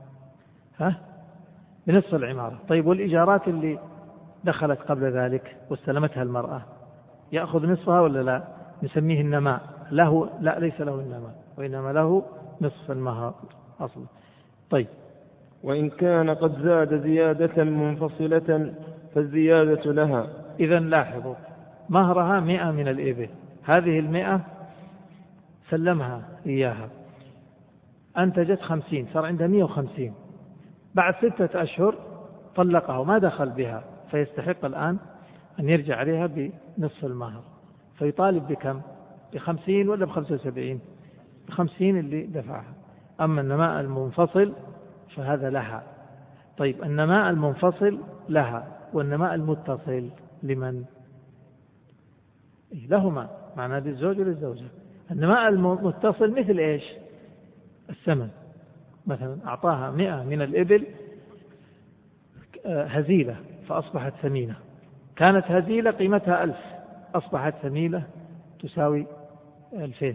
بنصف العمارة. طيب، والإيجارات اللي دخلت قبل ذلك واستلمتها المرأة يأخذ نصفها ولا لا؟ نسميه النماء له. لا، ليس له النماء، وإنما له نصف المهر أصلا. طيب. وإن كان قد زاد زيادة منفصلة فالزيادة لها. إذن لاحظوا، مهرها 100 من الإبل، هذه 100 سلمها إياها، أنتجت 50، صار عندها 150. بعد 6 أشهر طلقها وما دخل بها، فيستحق الآن أن يرجع عليها بنصف المهر، فيطالب بكم؟ ب50 ولا ب75؟ ب50 اللي دفعها. أما النماء المنفصل فهذا لها. طيب، النماء المنفصل لها والنماء المتصل لمن؟ لهما، معنى للزوج وللزوجة. النماء المتصل مثل إيش؟ الثمن، مثلا أعطاها 100 من الإبل هزيلة فأصبحت ثمينة، كانت هزيلة قيمتها 1000 أصبحت ثمينة تساوي 2000،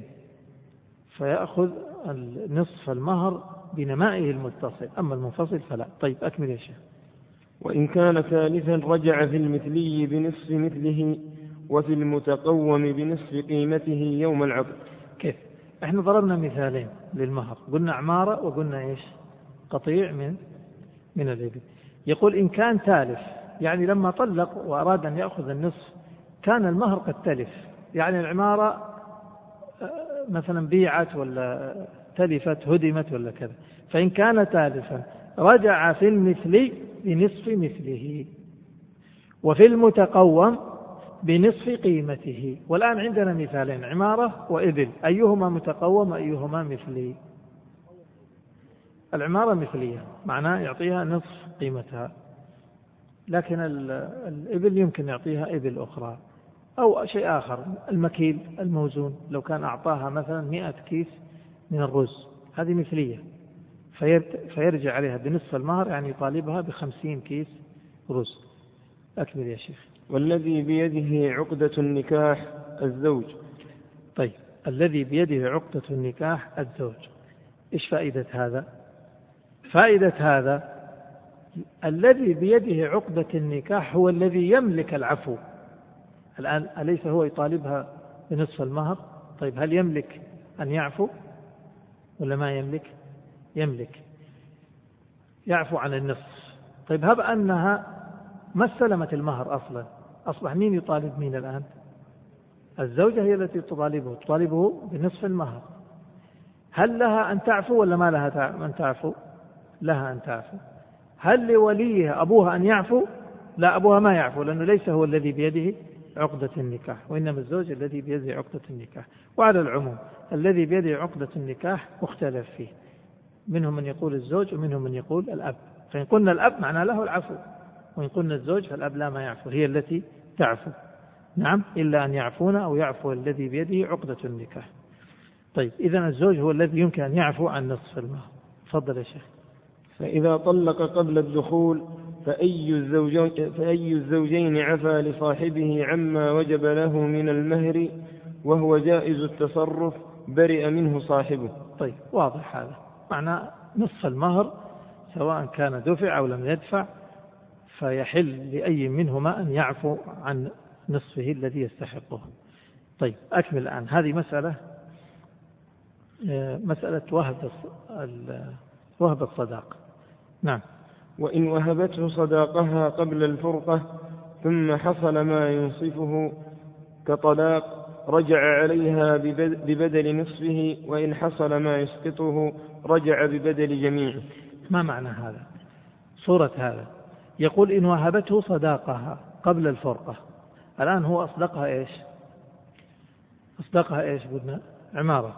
فيأخذ نصف المهر بنمائه المتصل، أما المنفصل فلا. طيب أكمل يا شيخ. وإن كان ثالثا رجع في المثلي بنصف مثله وفي المتقوم بنصف قيمته يوم العقد. كيف؟ احنا ضربنا مثالين للمهر، قلنا عمارة وقلنا ايش؟ قطيع من الإبل. يقول إن كان تالف، يعني لما طلق وأراد أن يأخذ النصف كان المهر قد تلف، يعني العمارة مثلا بيعت ولا تلفت هدمت ولا كذا، فإن كان تالفا رجع في المثلي بنصف مثله وفي المتقوم بنصف قيمته. والآن عندنا مثالين، عمارة وإبل، أيهما متقوم أيهما مثلي؟ العمارة مثلية، معناه يعطيها نصف قيمتها، لكن الإبل يمكن يعطيها إبل أخرى أو شيء آخر. المكيل الموزون لو كان أعطاها مثلا 100 كيس من الرز، هذه مثلية، فيرجع عليها بنصف المهر، يعني يطالبها ب50 كيس رز. أكمل يا شيخ. والذي بيده عقدة النكاح الزوج. طيب الذي بيده عقدة النكاح الزوج، إيش فائدة هذا؟ فائدة هذا الذي بيده عقدة النكاح هو الذي يملك العفو. الآن أليس هو يطالبها بنصف المهر؟ طيب هل يملك أن يعفو ولا ما يملك؟ يملك، يعفو عن النصف. طيب هب أنها ما استلمت المهر أصلا، أصبح مين يطالب مين الآن؟ الزوجة هي التي تطالبه بنصف المهر. هل لها أن تعفو ولا ما لها أن تعفو؟ لها أن تعفو. هل لوليها أبوها أن يعفو؟ لا، أبوها ما يعفو، لأنه ليس هو الذي بيده عقدة النكاح، وإنما الزوج الذي بيده عقدة النكاح. وعلى العموم الذي بيده عقدة النكاح مختلف فيه، منهم من يقول الزوج ومنهم من يقول الأب. فإن قلنا الأب معناه له العفو، وإن قلنا الزوج فالأب لا ما يعفو، هي التي تعفو. نعم، إلا أن يعفون أو يعفو الذي بيده عقدة النكاح. طيب إذن الزوج هو الذي يمكن أن يعفو عن نصف المهر. تفضل يا شيخ. فإذا طلق قبل الدخول فأي الزوجين عفا لصاحبه عما وجب له من المهر وهو جائز التصرف برئ منه صاحبه. طيب واضح هذا، معنى نصف المهر سواء كان دفع أو لم يدفع، فيحل لأي منهما أن يعفو عن نصفه الذي يستحقه. طيب أكمل الآن. هذه مسألة وهب الصداق. نعم. وإن وهبته صداقها قبل الفرقة ثم حصل ما ينصفه كطلاق رجع عليها ببدل نصفه، وإن حصل ما يسقطه رجع ببدل جميعه. ما معنى هذا؟ صورة هذا يقول إن وهبته صداقها قبل الفرقة. الآن هو أصدقها إيش؟ أصدقها إيش؟ قلنا عمارة،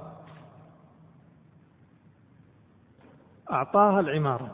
أعطاها العمارة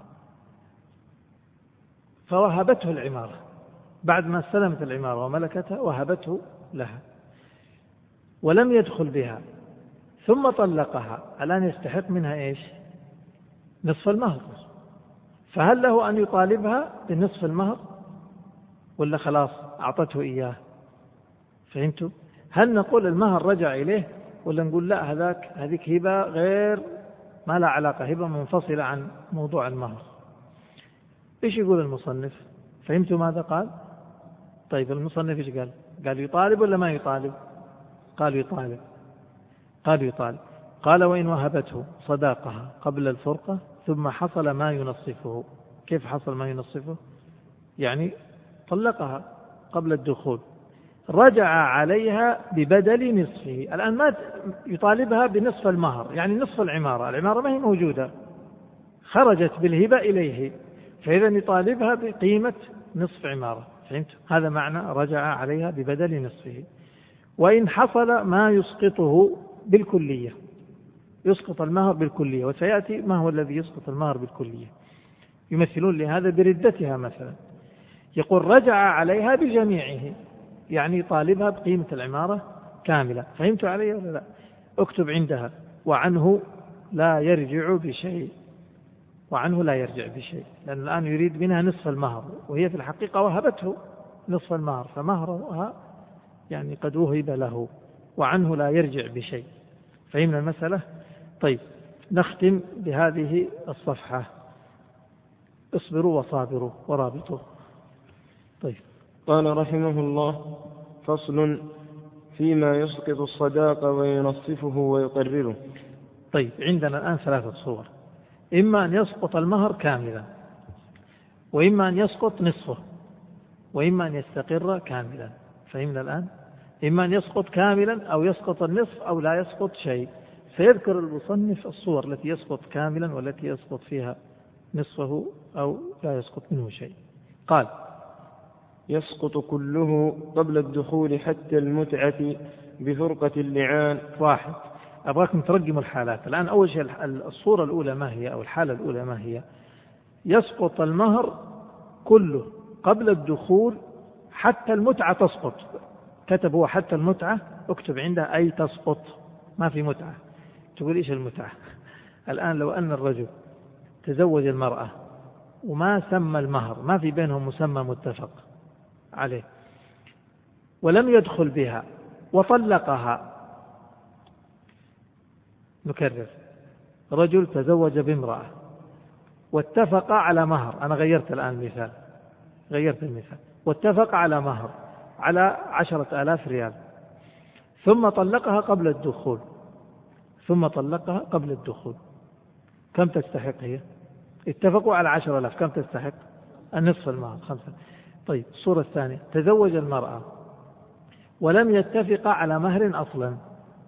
فوهبته العمارة، بعد ما استلمت العمارة وملكتها وهبته لها ولم يدخل بها ثم طلقها. الآن يستحق منها إيش؟ نصف المهر. فهل له أن يطالبها بنصف المهر ولا خلاص أعطته إياه؟ فهمتوا؟ هل نقول المهر رجع إليه ولا نقول لا هذيك هبة غير ما لا علاقة، هبة منفصلة عن موضوع المهر؟ إيش يقول المصنف؟ فهمتوا ماذا قال؟ طيب المصنف إيش قال؟ قال يطالب ولا ما يطالب؟ قال يطالب. قال وإن وهبته صداقها قبل الفرقة ثم حصل ما ينصفه. كيف حصل ما ينصفه؟ يعني طلقها قبل الدخول، رجع عليها ببدل نصفه. الآن ما يطالبها بنصف المهر، يعني نصف العمارة ما هي موجودة، خرجت بالهبة إليه، فإذا يطالبها بقيمة نصف عمارة. فهمت؟ هذا معنى رجع عليها ببدل نصفه. وإن حصل ما يسقطه بالكلية، يسقط المهر بالكلية، وسيأتي ما هو الذي يسقط المهر بالكلية. يمثلون لهذا بردتها مثلا. يقول رجع عليها بجميعه، يعني طالبها بقيمة العمارة كاملة. فهمت علي ولا لا؟ اكتب عندها وعنه لا يرجع بشيء، وعنه لا يرجع بشيء، لأن الآن يريد منها نصف المهر، وهي في الحقيقة وهبته نصف المهر، فمهرها يعني قد وهب له، وعنه لا يرجع بشيء. فهمنا المسألة؟ طيب نختم بهذه الصفحة: اصبروا وصابروا ورابطوا. طيب قال رحمه الله: فصل فيما يسقط الصداق وينصفه ويقرره. طيب عندنا الآن ثلاثة صور: إما أن يسقط المهر كاملا، وإما أن يسقط نصفه، وإما أن يستقر كاملا. فهمنا الآن؟ إما أن يسقط كاملا أو يسقط النصف أو لا يسقط شيء. سيذكر المصنف الصور التي يسقط كاملا والتي يسقط فيها نصفه أو لا يسقط منه شيء. قال: يسقط كله قبل الدخول حتى المتعة بفرقة اللعان. واحد، أبغاكم ترقموا الحالات الآن. أول شيء الصورة الأولى ما هي، أو الحالة الأولى ما هي؟ يسقط المهر كله قبل الدخول حتى المتعة تسقط. كتب هو حتى المتعة، اكتب عندها أي تسقط، ما في متعة. تقول إيش المتعة؟ الآن لو أن الرجل تزوج المرأة وما سمى المهر، ما في بينهم مسمى متفق عليه، ولم يدخل بها وطلقها. نكرر: رجل تزوج بامرأة واتفق على مهر، أنا غيرت الآن المثال، غيرت المثال، واتفق على مهر على 10,000 ريال، ثم طلقها قبل الدخول، ثم طلقها قبل الدخول. كم تستحق هي؟ اتفقوا على 10,000، كم تستحق؟ النصف المهر، 5. طيب الصورة الثانية: تزوج المرأة ولم يتفق على مهر أصلا.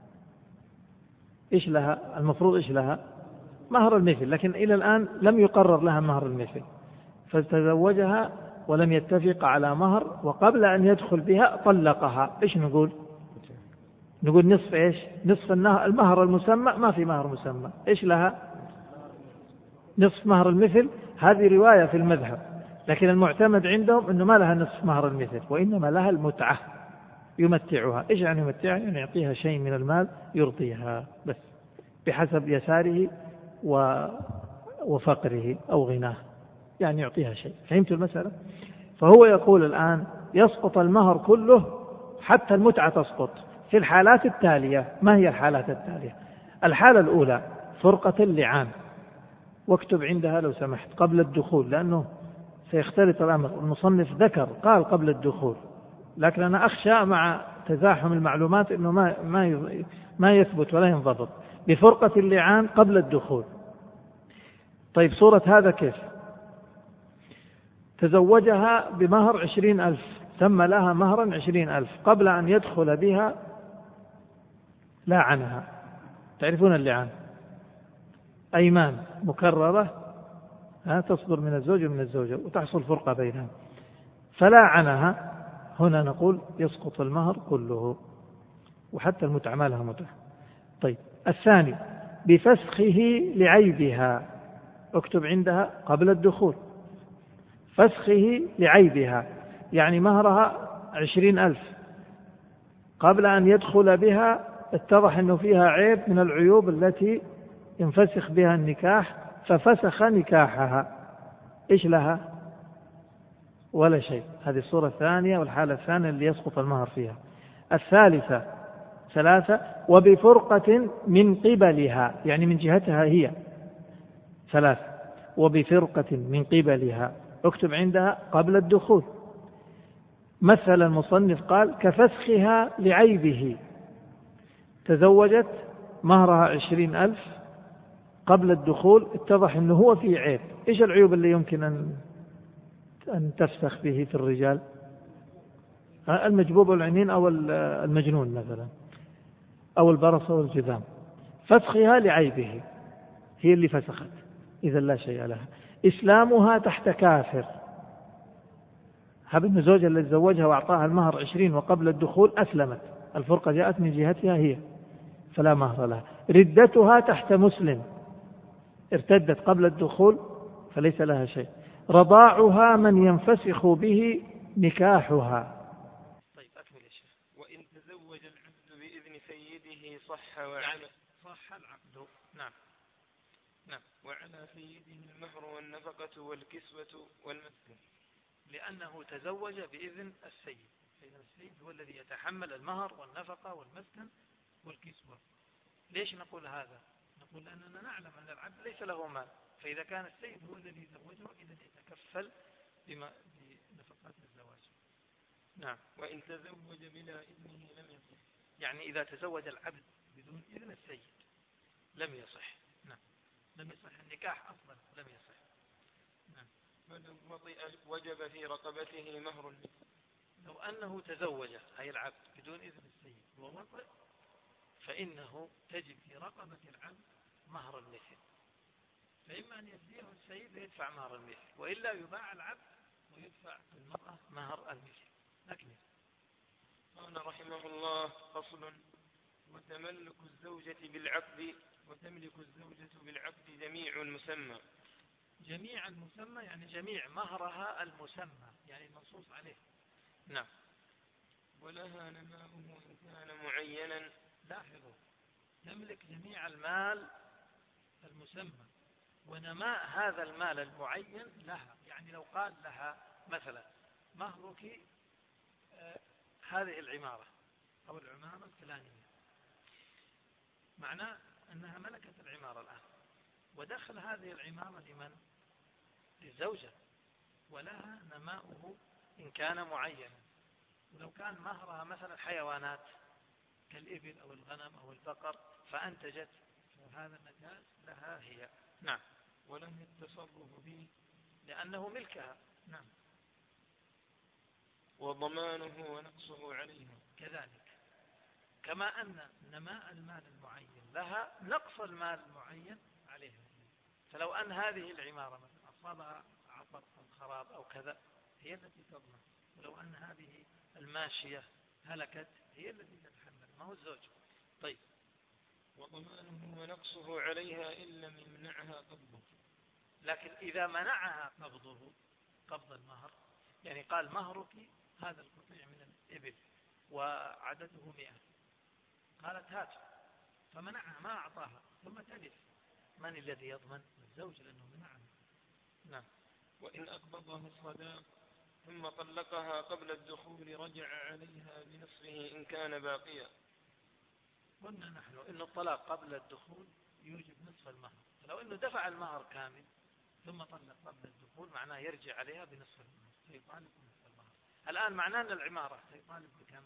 إيش لها؟ المفروض إيش لها؟ مهر المثل، لكن إلى الآن لم يقرر لها مهر المثل، فتزوجها ولم يتفق على مهر، وقبل أن يدخل بها طلقها. إيش نقول؟ نقول نصف إيش؟ نصف المهر المسمى، ما في مهر مسمى. إيش لها؟ نصف مهر المثل. هذه رواية في المذهب، لكن المعتمد عندهم أنه ما لها نصف مهر المثل، وإنما لها المتعة، يمتعها. إيش يعني يمتعها؟ يعني يعطيها شيء من المال يرضيها، بس بحسب يساره وفقره أو غناه، يعني يعطيها شيء. فهمت المسألة؟ فهو يقول الآن يسقط المهر كله حتى المتعة تسقط في الحالات التالية. ما هي الحالات التالية؟ الحالة الأولى فرقة اللعان، واكتب عندها لو سمحت قبل الدخول، لأنه سيختلط الأمر. المصنف ذكر قال قبل الدخول، لكن أنا أخشى مع تزاحم المعلومات أنه ما يثبت ولا ينضبط. بفرقة اللعان قبل الدخول. طيب صورة هذا كيف؟ تزوجها بمهر 20,000، سمى لها مهرا 20,000، قبل أن يدخل بها لاعنها. تعرفون اللعان؟ أيمان مكررة تصدر من الزوج ومن الزوجة وتحصل فرقة بينها، فلاعنها. هنا نقول يسقط المهر كله، وحتى المتعة ما لها متعة. طيب الثاني بفسخه لعيبها، اكتب عندها قبل الدخول. فسخه لعيبها يعني مهرها 20,000، قبل أن يدخل بها اتضح أنه فيها عيب من العيوب التي ينفسخ بها النكاح، ففسخ نكاحها. إيش لها؟ ولا شيء. هذه الصورة الثانية والحالة الثانية اللي يسقط المهر فيها. الثالثة 3 وبفرقة من قبلها، يعني من جهتها هي 3، وبفرقة من قبلها، اكتب عندها قبل الدخول. مثل المصنف قال كفسخها لعيبه، تزوجت مهرها 20,000، قبل الدخول اتضح أنه هو فيه عيب. إيش العيوب اللي يمكن أن تفسخ به في الرجال؟ المجبوب والعنين أو المجنون مثلا، أو البرص أو الجذام. فسخها لعيبه هي اللي فسخت، إذا لا شيء لها. إسلامها تحت كافر، هب أن زوجها اللي تزوجها وأعطاها المهر 20 وقبل الدخول أسلمت، الفرقة جاءت من جهتها هي فلا مهر لها. ردتها تحت مسلم، ارتدت قبل الدخول فليس لها شيء. رضاعها من ينفسخ به نكاحها. طيب أكمل يا شيخ. وإن تزوج العبد بإذن سيده صح وعلى صح العقد. نعم. وعلى سيده المهر والنفقة والكسوة والمسكن، لأنه تزوج بإذن السيد، فإذن السيد هو الذي يتحمل المهر والنفقة والمسكن والكسوة. ليش نقول هذا؟ نقول لأننا نعلم أن العبد ليس له مال، فإذا كان السيد هو الذي زوجه إذا يتكفل بنفقات الزواج. نعم. وإن تزوج بلا إذنه لم يصح، يعني إذا تزوج العبد بدون إذن السيد لم يصح. نعم. لم يصح النكاح أصلا، لم يصح. نعم. ولو وطئ وجب في رقبته مهر المثل. لو أنه تزوج أي العبد بدون إذن السيد ووطئ فإنه تجب في رقبة العبد مهر المثل، فإما أن يفديه السيد ويدفع مهر المثل، وإلا يباع العبد ويدفع المرأة مهر المثل. لكن قال رحمه الله: فصل: وتملك الزوجة بالعقد، وتملك الزوجة بالعقد جميع المسمى. جميع المسمى يعني جميع مهرها المسمى، يعني المنصوص عليه. نعم. ولها نماؤه إن كان معينا. لاحظوا، تملك جميع المال المسمى، ونماء هذا المال المعين لها. يعني لو قال لها مثلا مهرك هذه العمارة أو العمارة الفلانية، معناه أنها ملكت العمارة الآن، ودخل هذه العمارة لمن؟ للزوجة، ولها نماؤه إن كان معينا. ولو كان مهرها مثلا حيوانات كالإبل أو الغنم أو البقر فأنتجت، فهذا النتاج لها هي. نعم. ولم التصرف به لأنه ملكها. نعم. وضمانه ونقصه عليها كذلك، كما أن نماء المال المعين لها، نقص المال المعين عليها. فلو أن هذه العمارة مثلا أصابها عطب أو خراب أو كذا هي التي تضمن، ولو أن هذه الماشية هلكت هي التي تتحمل، ما هو الزوج. طيب. وضمانه ونقصه عليها إن لم يمنعها قبضه. لكن إذا منعها قبضه، قبض المهر، يعني قال مهرك هذا القطيع من الإبل وعدده 100، قالت هات، فمنعها ما أعطاها ثم تلف، من الذي يضمن؟ الزوج، لأنه منعها. نعم. وإن أقبضه الصداق ثم طلقها قبل الدخول رجع عليها بنصفه إن كان باقيا. قلنا نحن إن الطلاق قبل الدخول يوجب نصف المهر، فلو إنه دفع المهر كامل ثم طلق قبل الدخول معناه يرجع عليها بنصف المهر، سيطالب بنصف المهر. الآن معناه أن العمارة سيطالب بكم؟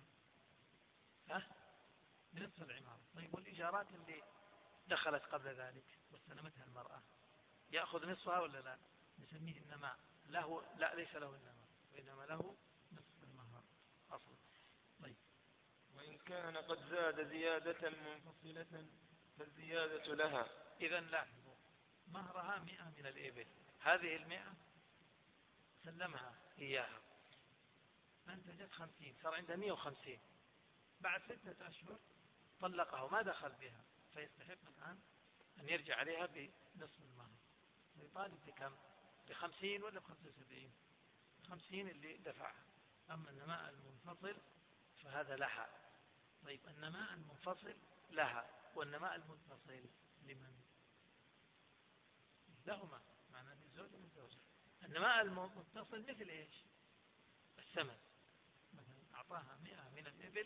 بنصف العمارة. طيب، والإيجارات اللي دخلت قبل ذلك واستلمتها المرأة يأخذ نصفها ولا لا؟ نسميه النماء. له لا، ليس له النماء، وإنما له نصف المهر أصلا. طيب. وإن كان قد زاد زيادة منفصلة فالزيادة لها. إذا لاحظوا، مهرها 100 من الإبل، هذه 100 سلمها إياها، أنتجت 50، صار عندها 150. بعد 6 أشهر طلقها وما دخل بها، فيستحق الآن أن يرجع عليها بنصف المهر، ويطالب بكم؟ ب50 ولا ب75؟ 50 اللي دفعها. أما النماء المنفصل فهذا لها. طيب، النماء المنفصل لها والنماء المنفصل لمن؟ لهما، معناه للزوج والزوجة. النماء المتصل مثل إيش؟ الثمن، مثلا أعطاها 100 من الإبل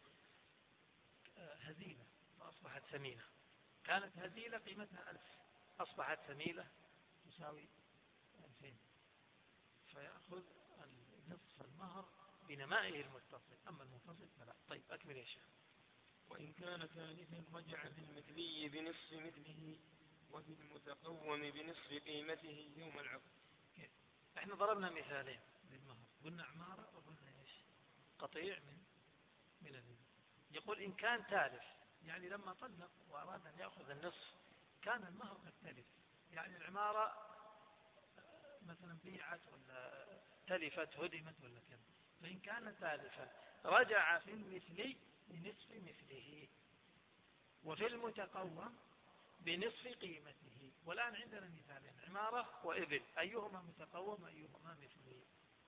هزيلة فأصبحت ثمينة، كانت هزيلة قيمتها 1000، أصبحت ثمينة تساوي 2000، فيأخذ نصف المهر بنمائه المتصل، أما المنفصل فلا. طيب، أكمل يا شيخ. وإن كان ثالثا رجع في المثلي بنصف مثله وفي المتقوم بنصف قيمته يوم العقد. كيف؟ احنا ضربنا مثالين للمهر، قلنا عمارة وقلنا ايش؟ قطيع من الإبل. يقول إن كان تالف، يعني لما طلق وأراد أن يأخذ النصف كان المهر قد تلف، يعني العمارة مثلا بيعت ولا تلفت هدمت ولا كذا، فإن كان تالفا رجع في المثلي بنصف مثله، وفي المتقوم بنصف قيمته. والآن عندنا مثالين، عمارة وإبل، أيهما متقوم أيهما مثلي؟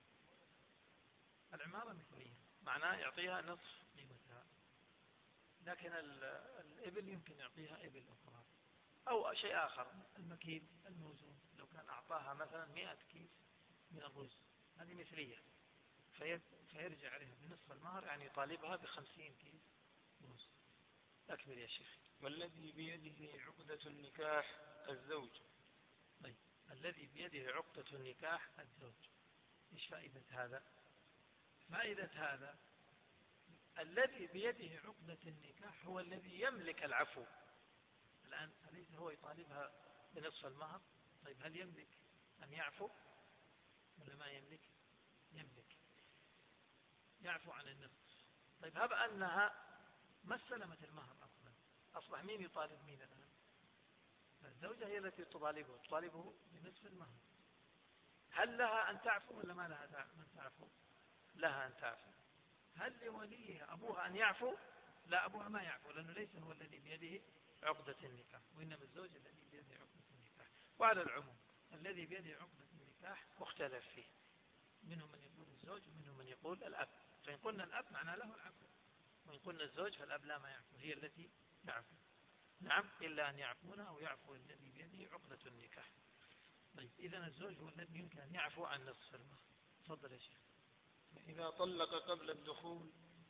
العمارة مثلية، معناه يعطيها نصف قيمتها، لكن الإبل يمكن يعطيها إبل أخرى. أو شيء آخر، المكيل الموزون، لو كان أعطاها مثلا 100 كيس من الرز، هذه مثلية، فيرجع عليها بنصف المهر، يعني يطالبها ب50 كيس رز. أكمل يا شيخ. والذي بيده عقدة النكاح الزوج. طيب، الذي بيده عقدة النكاح الزوج، إيش فائدة هذا؟ فائدة هذا الذي بيده عقدة النكاح هو الذي يملك العفو. الآن أليس هو يطالبها بنصف المهر؟ طيب، هل يملك أن يعفو ولا ما يملك؟ يملك، يعفو عن النصف. طيب، هب أنها ما استلمت المهر أصلا، أصبح مين يطالب مين الآن؟ الزوجة هي التي تطالبه بنصف المهر. هل لها أن تعفو ولا ما لها أن تعفو؟ لها أن تعفو. هل لوليها أبوها أن يعفو؟ لا، أبوها ما يعفو، لأنه ليس هو الذي بيده عقدة النكاح، وإنما الزوج الذي بيده عقدة النكاح. وعلى العموم الذي بيده عقدة النكاح مختلف فيه، منهم من يقول الزوج ومنهم من يقول الأب. فإن قلنا الأب معنى له العفو، وإن قلنا الزوج فالأب لا ما يعفو، هي التي تعفو. نعم، إلا أن يعفون أو يعفو الذي بيده عقدة النكاح. طيب، إذن الزوج هو الذي يمكن أن يعفو عن نصف المهر. تفضل يا شيخ. فإذا طلق قبل الدخول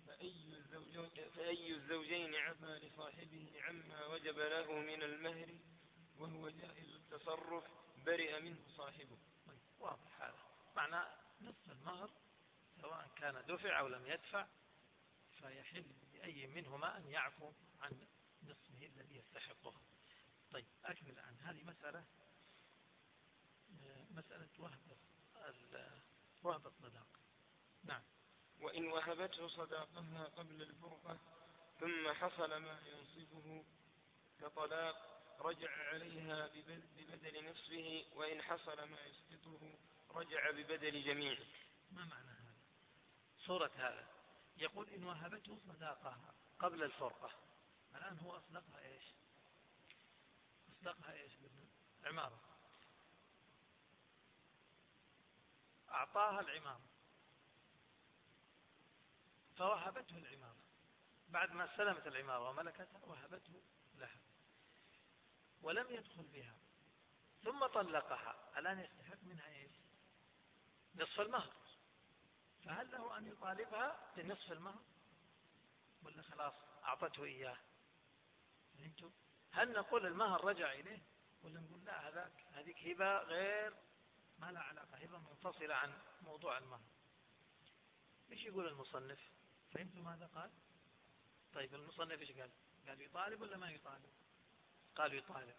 فأي الزوجين عفا لصاحبه عما وجب له من المهر وهو جائز التصرف برئ منه صاحبه. طيب، واضح هذا، معنى نصف المهر سواء كان دفع أو لم يدفع، فيحل لأي منهما أن يعفو عن نصفه الذي يستحقه. طيب، أكمل عن هذه مسألة وهب الصداق. نعم. وإن وهبته صداقها قبل الفرقة ثم حصل ما ينصفه كطلاق رجع عليها ببدل نصفه، وإن حصل ما يسقطه رجع ببدل جميعه. ما معنى هذا؟ صورة هذا يقول إن وهبته صداقها قبل الفرقة. الآن هو أصدقها إيش؟ أصدقها إيش؟ عمارة، أعطاها العمارة فوهبته العمارة، بعد ما استلمت العمارة وملكتها وهبته لها ولم يدخل بها، ثم طلقها. الآن يستحق منها إيش؟ نصف المهر. فهل له أن يطالبها بنصف المهر ولا خلاص أعطته إياه؟ فهمتوا؟ هل نقول المهر رجع إليه ولا نقول لا، هذيك هبة غير، ما لها علاقة، هبة منفصلة عن موضوع المهر؟ ايش يقول المصنف؟ فهمتوا ماذا قال؟ طيب، المصنف ايش قال؟ قال يطالب ولا ما يطالب؟ قال يطالب.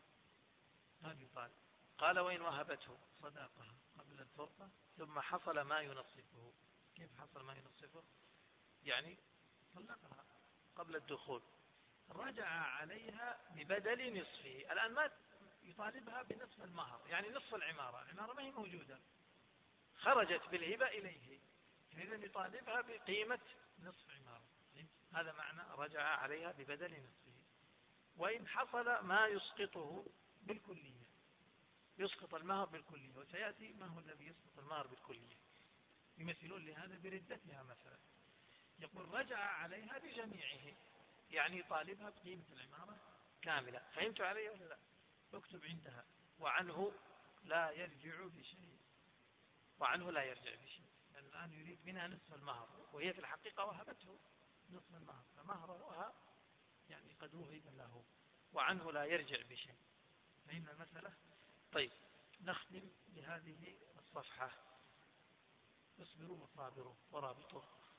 قال وإن وهبته صداقها قبل الفرقة ثم حصل ما ينصفه. كيف حصل ما ينصفه؟ يعني طلقها قبل الدخول، رجع عليها ببدل نصفه. الآن ما يطالبها بنصف المهر، يعني نصف العمارة ما هي موجودة، خرجت بالهبة إليه، فإذا يطالبها بقيمة نصف عمارة. هذا معنى رجع عليها ببدل نصفه. وإن حصل ما يسقطه بالكلية، يسقط المهر بالكلية، وسيأتي ما هو الذي يسقط المهر بالكلية. يمثلون لهذا بردتها مثلا، يقول رجع عليها بجميعه، يعني يطالبها بقيمة العمارة كاملة. فهمتوا علي ولا لا؟ اكتب عندها وعنه لا يرجع بشيء، وعنه لا يرجع بشيء، لأن الآن يريد منها نصف المهر، وهي في الحقيقة وهبته نصف المهر، فمهرها يعني قد وهب له، وعنه لا يرجع بشيء. فهمنا المسألة؟ طيب، نختم بهذه الصفحة. اصبروا وصابروا ورابطوا.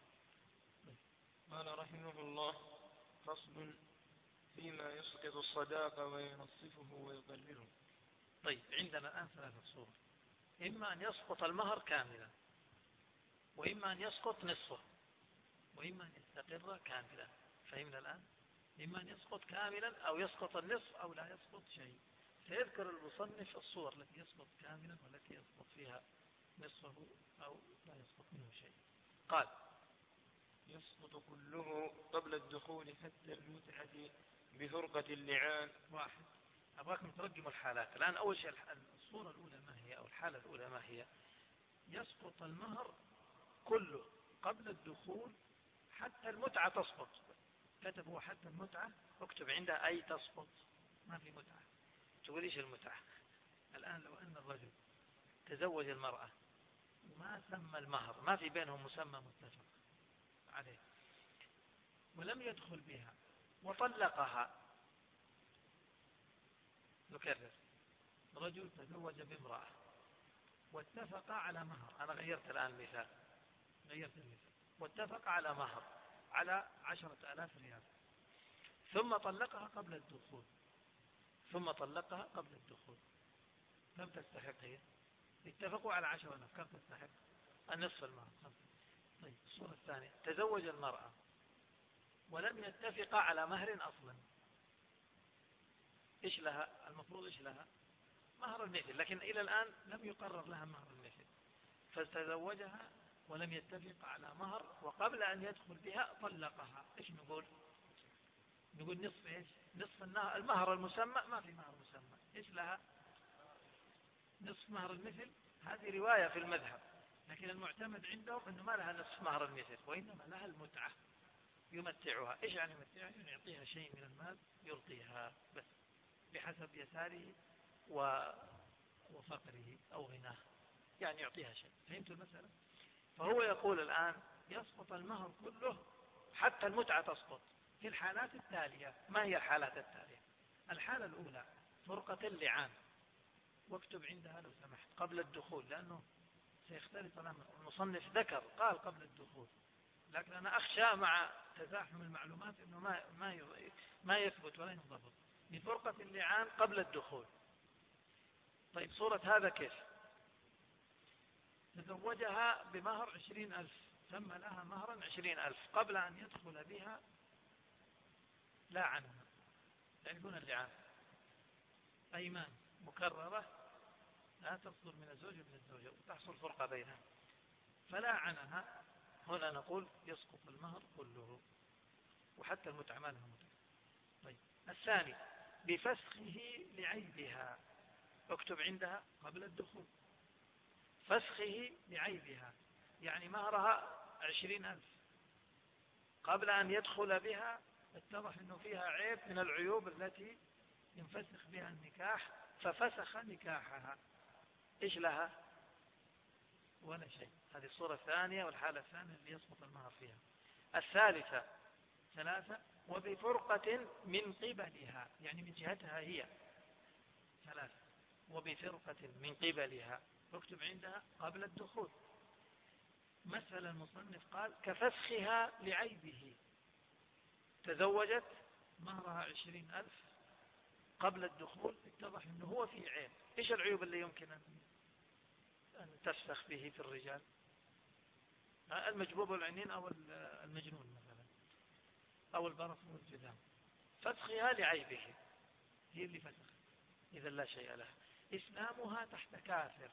قال رحمه الله: فصل فيما يسقط الصداق وينصفه ويقرره. طيب، عندنا الآن ثلاثة صور: إما أن يسقط المهر كاملا، وإما أن يسقط نصفه، وإما أن يستقر كاملا. فهمنا الآن؟ إما أن يسقط كاملا أو يسقط النصف أو لا يسقط شيء. سيذكر المصنف الصور التي يسقط كاملا والتي يسقط فيها نصفه أو لا يسقط منه شيء. قال: يسقط كله قبل الدخول حتى المتعة بفرقة اللعان. واحد، أبغاكم ترقموا الحالات الآن. أول شيء الصورة الأولى ما هي، أو الحالة الأولى ما هي؟ يسقط المهر كله قبل الدخول، حتى المتعة تسقط. كتب هو حتى المتعة، اكتب عندها أي تسقط، ما في متعة. تقول إيش المتعة؟ الآن لو أن الرجل تزوج المرأة وما سمى المهر، ما في بينهم مسمى متفق عليه، ولم يدخل بها وطلقها. نكرر، رجل تزوج بامرأة واتفق على مهر، أنا غيرت الآن المثال، واتفق على مهر على 10,000 ريال، ثم طلقها قبل الدخول. كم تستحق هي؟ اتفقوا على 10,000، كم تستحق؟ النصف المهر. طيب الصورة الثانية، تزوج المرأة ولم يتفق على مهر أصلا. إيش لها؟ المفروض إيش لها؟ مهر المثل، لكن إلى الآن لم يقرر لها مهر المثل، فتزوجها ولم يتفق على مهر، وقبل أن يدخل بها طلقها. إيش نقول؟ نقول نصف إيش؟ نصف المهر المسمى، ما في مهر مسمى. إيش لها؟ نصف مهر المثل. هذه رواية في المذهب، لكن المعتمد عندهم أنه ما لها نصف مهر المثل، وإنما لها المتعة، يمتعها. إيش يعني يمتعها؟ يعني يعطيها شيء من المال يرضيها، بس بحسب يساره وفقره أو غناه، يعني يعطيها شيء. فهمتوا المسألة؟ فهو يقول الآن يسقط المهر كله حتى المتعة تسقط في الحالات التالية. ما هي الحالات التالية؟ الحالة الأولى فرقة اللعان، واكتب عندها لو سمحت قبل الدخول، لأنه سيختلف. المصنف ذكر قال قبل الدخول، لكن أنا أخشى مع تزاحم المعلومات أنه ما يثبت ولا ينضبط. بفرقة اللعان قبل الدخول. طيب صورة هذا كيف؟ تزوجها بمهر 20,000، سمى لها مهرا 20,000، قبل أن يدخل بها لا عنها. تعرفون اللعان أيمان مكررة لا تصدر من الزوج ومن الزوجة، وتحصل فرقة بينها، فلا عنها. هنا نقول يسقط المهر كله، وحتى المتعة ما لها متعة. طيب الثاني بفسخه لعيبها، اكتب عندها قبل الدخول. فسخه لعيبها يعني مهرها 20,000، قبل أن يدخل بها اتضح أنه فيها عيب من العيوب التي ينفسخ بها النكاح، ففسخ نكاحها. إيش لها؟ ولا شيء. هذه الصورة الثانية والحالة الثانية اللي يسقط المهر فيها. الثالثة 3 وبفرقة من قبلها، يعني من جهتها هي 3، وبفرقة من قبلها، اكتب عندها قبل الدخول. مثل المصنف قال كفسخها لعيبه، تزوجت مهرها 20,000 قبل الدخول، اتضح أنه هو فيه عيب. إيش العيوب اللي يمكن أن تفسخ به في الرجال؟ المجبوب والعنين أو المجنون مثلا، أو البرص والجذام. فسخها لعيبه هي اللي فسخت، إذا لا شيء لها. إسلامها تحت كافر.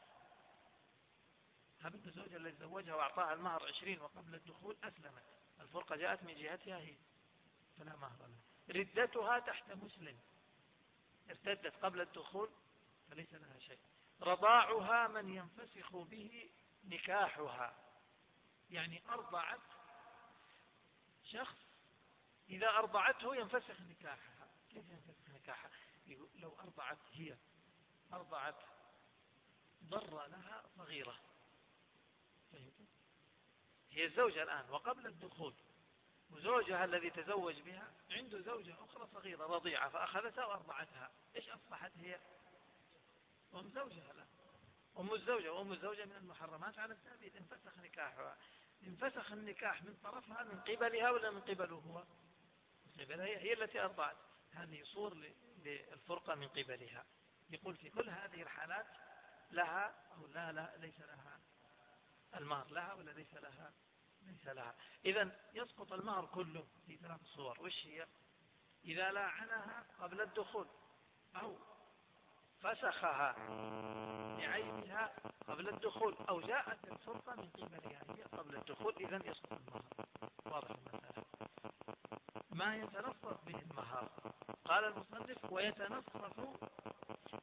هبت الزوجة التي تزوجها وأعطاها المهر 20 وقبل الدخول أسلمت، الفرقة جاءت من جهتها هي، فلا مهر لها. ردتها تحت مسلم، ارتدت قبل الدخول فليس لها شيء. رضاعها من ينفسخ به نكاحها، يعني أرضعت شخص، إذا أرضعته ينفسخ نكاحها. كيف ينفسخ نكاحها؟ لو أرضعت هي، أرضعت ضر لها صغيرة، فهمت؟ هي الزوجة الآن وقبل الدخول، وزوجها الذي تزوج بها عنده زوجة أخرى صغيرة رضيعة، فأخذتها وأرضعتها. إيش أصبحت هي؟ أم زوجها الآن، أم الزوجة، وأم الزوجة من المحرمات على التأبيد. انفسخ نكاحها. انفسخ النكاح من طرفها من قبلها ولا من قبله هو؟ من قبلها هي التي أرضعت. هذه يصور للفرقة من قبلها. يقول في كل هذه الحالات لها أو لا ليس لها المهر، لها ولا ليس لها؟ ليس لها. إذن يسقط المهر كله في 3 صور. وش هي؟ إذا لاعنها قبل الدخول، أو فسخها لعيبها قبل الدخول، أو جاءت الفرقة من قبلها هي قبل الدخول، إذن يسقط المهر. واضح المسألة؟ ما يتنصف به المهر، قال المصنف ويتنصف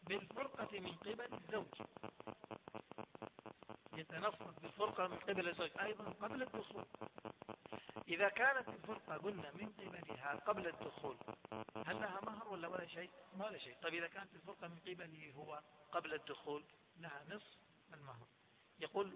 بالفرقة من قبل الزوج، يتنصف بالفرقة من قبل الزوج أيضا قبل الدخول. إذا كانت الفرقة قلنا من قبلها قبل الدخول هل لها مهر ولا شيء؟ ولا شيء. طيب إذا كانت الفرقة من قبله هو قبل الدخول لها نصف المهر. يقول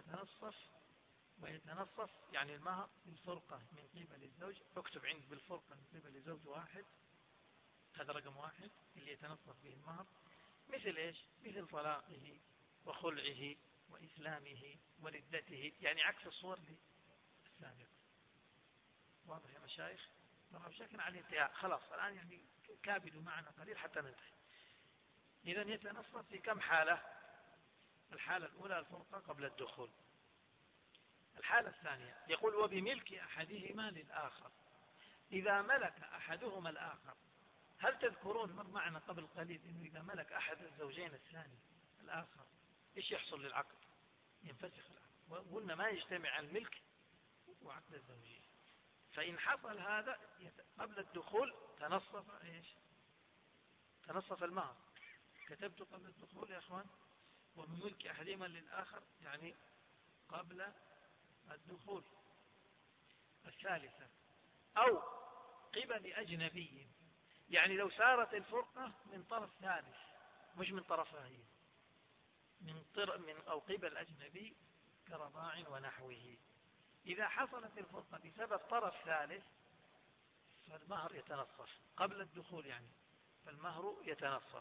ويتنصف يعني المهر بالفرقة من قبل الزوج. اكتب عند بالفرقة من قبل الزوج 1، هذا رقم 1 اللي يتنصف به المهر. مثل إيش؟ مثل طلاقه وخلعه وإسلامه وردته، يعني عكس الصور السابقة. واضح يا مشايخ؟ طبعا بشكل على الانتهاء، خلاص الآن يعني كابدوا معنا قليل حتى ننتهي. إذا يتنصف في كم حالة؟ الحالة الأولى الفرقة قبل الدخول. الحالة الثانية يقول وبملك أحدهما للآخر، إذا ملك أحدهما الآخر. هل تذكرون مر معنا قبل قليل إنه إذا ملك أحد الزوجين الثاني الآخر إيش يحصل للعقد؟ ينفسخ العقد، وقلنا ما يجتمع الملك وعقد الزوجية. فإن حصل هذا قبل الدخول تنصف إيش؟ تنصف المهر. كتبت قبل الدخول يا أخوان، ومن ملك أحدهما للآخر يعني قبل الدخول. الثالثة أو قبل أجنبي، يعني لو سارت الفرقة من طرف ثالث مش من طرفها هي، من أو قبل أجنبي كرضاع ونحوه. إذا حصلت الفرقة بسبب طرف ثالث فالمهر يتنصف قبل الدخول يعني، فالمهر يتنصف.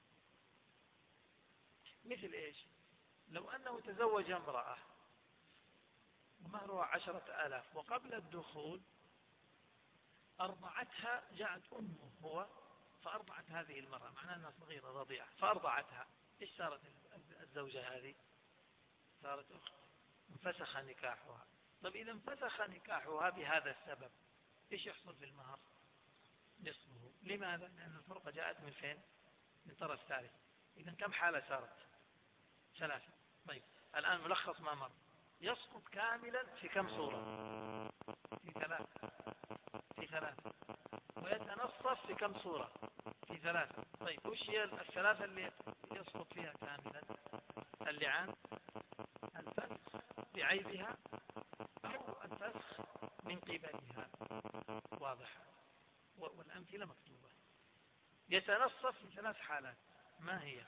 مثل إيش؟ لو أنه تزوج امرأة ومهرها 10,000 وقبل الدخول أرضعتها، جاءت أمه هو فأرضعت هذه المرأة، معناها أنها صغيرة رضيعة فأرضعتها، إيش صارت الزوجة هذه؟ صارت أخت، انفسخ نكاحها. طيب إذا انفسخ نكاحها بهذا السبب إيش يحصل في المهر؟ نصفه. لماذا؟ لأن الفرقة جاءت من فين؟ من طرف ثالث. إذا كم حالة صارت؟ 3. طيب الآن ملخص ما مر. يسقط كاملا في كم صورة؟ في 3. ويتنصف في كم صورة؟ في 3. طيب وش هي ال3 اللي يسقط فيها كاملا؟ اللعان، الفسخ بعيبها، أو الفسخ من قبلها. واضح؟ والأمثلة مكتوبة. يتنصف في 3 حالات. ما هي؟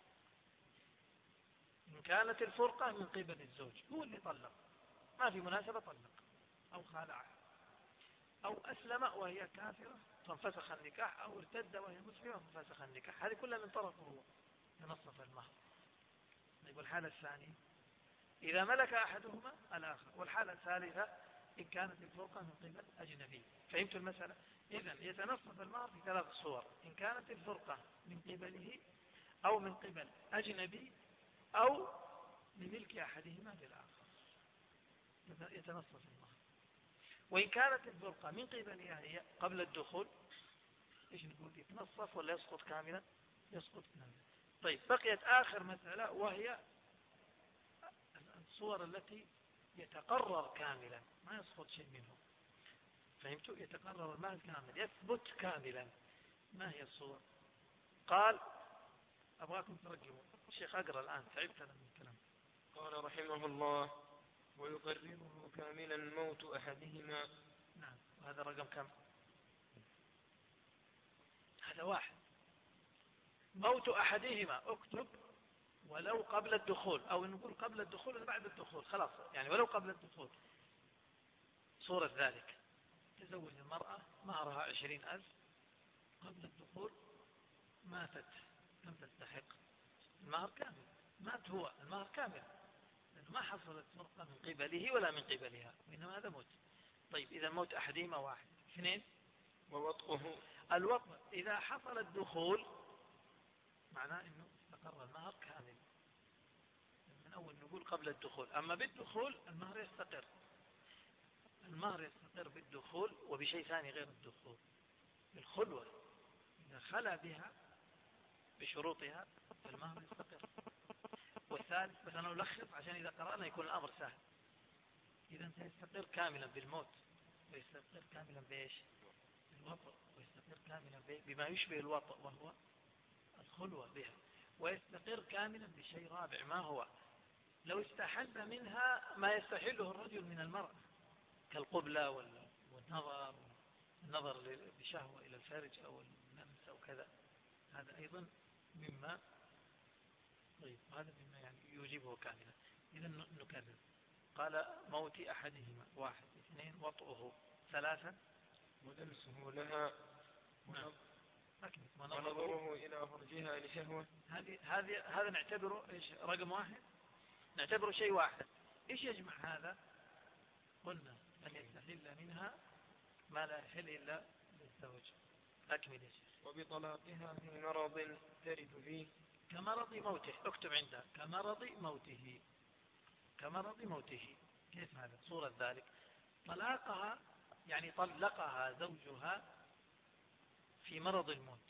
إن كانت الفرقة من قبل الزوج، هو اللي طلق ما في مناسبة طلق، أو خالعها، أو أسلم وهي كافرة فانفسخ النكاح، أو ارتد وهي مسلمة فانفسخ النكاح، هذه كلها من طرفه هو ينصف المهر. يقول الحالة الثانية إذا ملك أحدهما الآخر. والحالة الثالثة إن كانت الفرقة من قبل أجنبي. فهمت المسألة؟ إذن يتنصف المهر في 3 صور: إن كانت الفرقة من قبله، أو من قبل أجنبي، أو بملك أحدهما للآخر يتنصف المهر. وإن كانت الفرقة من قبلها هي قبل الدخول إيش نقول؟ يتنصف ولا يسقط كاملا؟ يسقط كاملا. طيب بقيت آخر مسألة وهي الصور التي يتقرر كاملا ما يسقط شيء منه. فهمتوا؟ يتقرر المال كامل، يثبت كاملا. ما هي الصور؟ قال أبغاكم ترجموا. الشيخ أقرأ الآن، تعبت من الكلام. قال رحمه الله: ويقرره كاملا موت أحدهما. نعم. وهذا رقم كم؟ هذا 1. موت أحدهما اكتب ولو قبل الدخول، أو نقول قبل الدخول ولا بعد الدخول، خلاص يعني ولو قبل الدخول. صورة ذلك: تزوج المرأة مهرها 20,000 قبل الدخول، ماتت، لم تستحق المهر كامل، مات هو المهر كامل، لأنه ما حصلت فرقة من قبله ولا من قبلها، وإنما هذا موت. طيب إذا موت أحدهما 1. 2 ووطئه. الوطء إذا حصل الدخول معناه أنه استقر المهر كامل. من أول نقول قبل الدخول، أما بالدخول المهر يستقر. المهر يستقر بالدخول وبشيء ثاني غير الدخول، بالخلوة. إذا خلى بها بشروطها فالمهر يستقر. والثالث بس أنا ألخص عشان إذا قرأنا يكون الأمر سهل. إذا سيستقر كاملا بالموت، ويستقر كاملا بإيش؟ بالوطء، ويستقر كاملا بما يشبه الوطء وهو الخلوة بها. ويستقر كاملا بشيء رابع. ما هو؟ لو استحل منها ما يستحله الرجل من المرأة كالقبلة والنظر بشهوة إلى الفرج أو اللمس أو كذا، هذا أيضا مما يعني يوجبه كاملا. إذا نكرر. قال موت أحدهما 1، 2 وطئه، 3 مدلسه لها ونظره إلى فرجها لشهوة. هذا نعتبره إيش؟ رقم 1 نعتبره شيء واحد. إيش يجمع هذا؟ قلنا أن يستحل منها ما لا يحل إلا للزوج. أكمل يا شيخ. وبطلاقها في مرض ترد فيه كمرض موته. اكتب عندها كمرض موته. كمرض موته. كيف هذا؟ صورة ذلك طلاقها يعني طلقها زوجها في مرض الموت،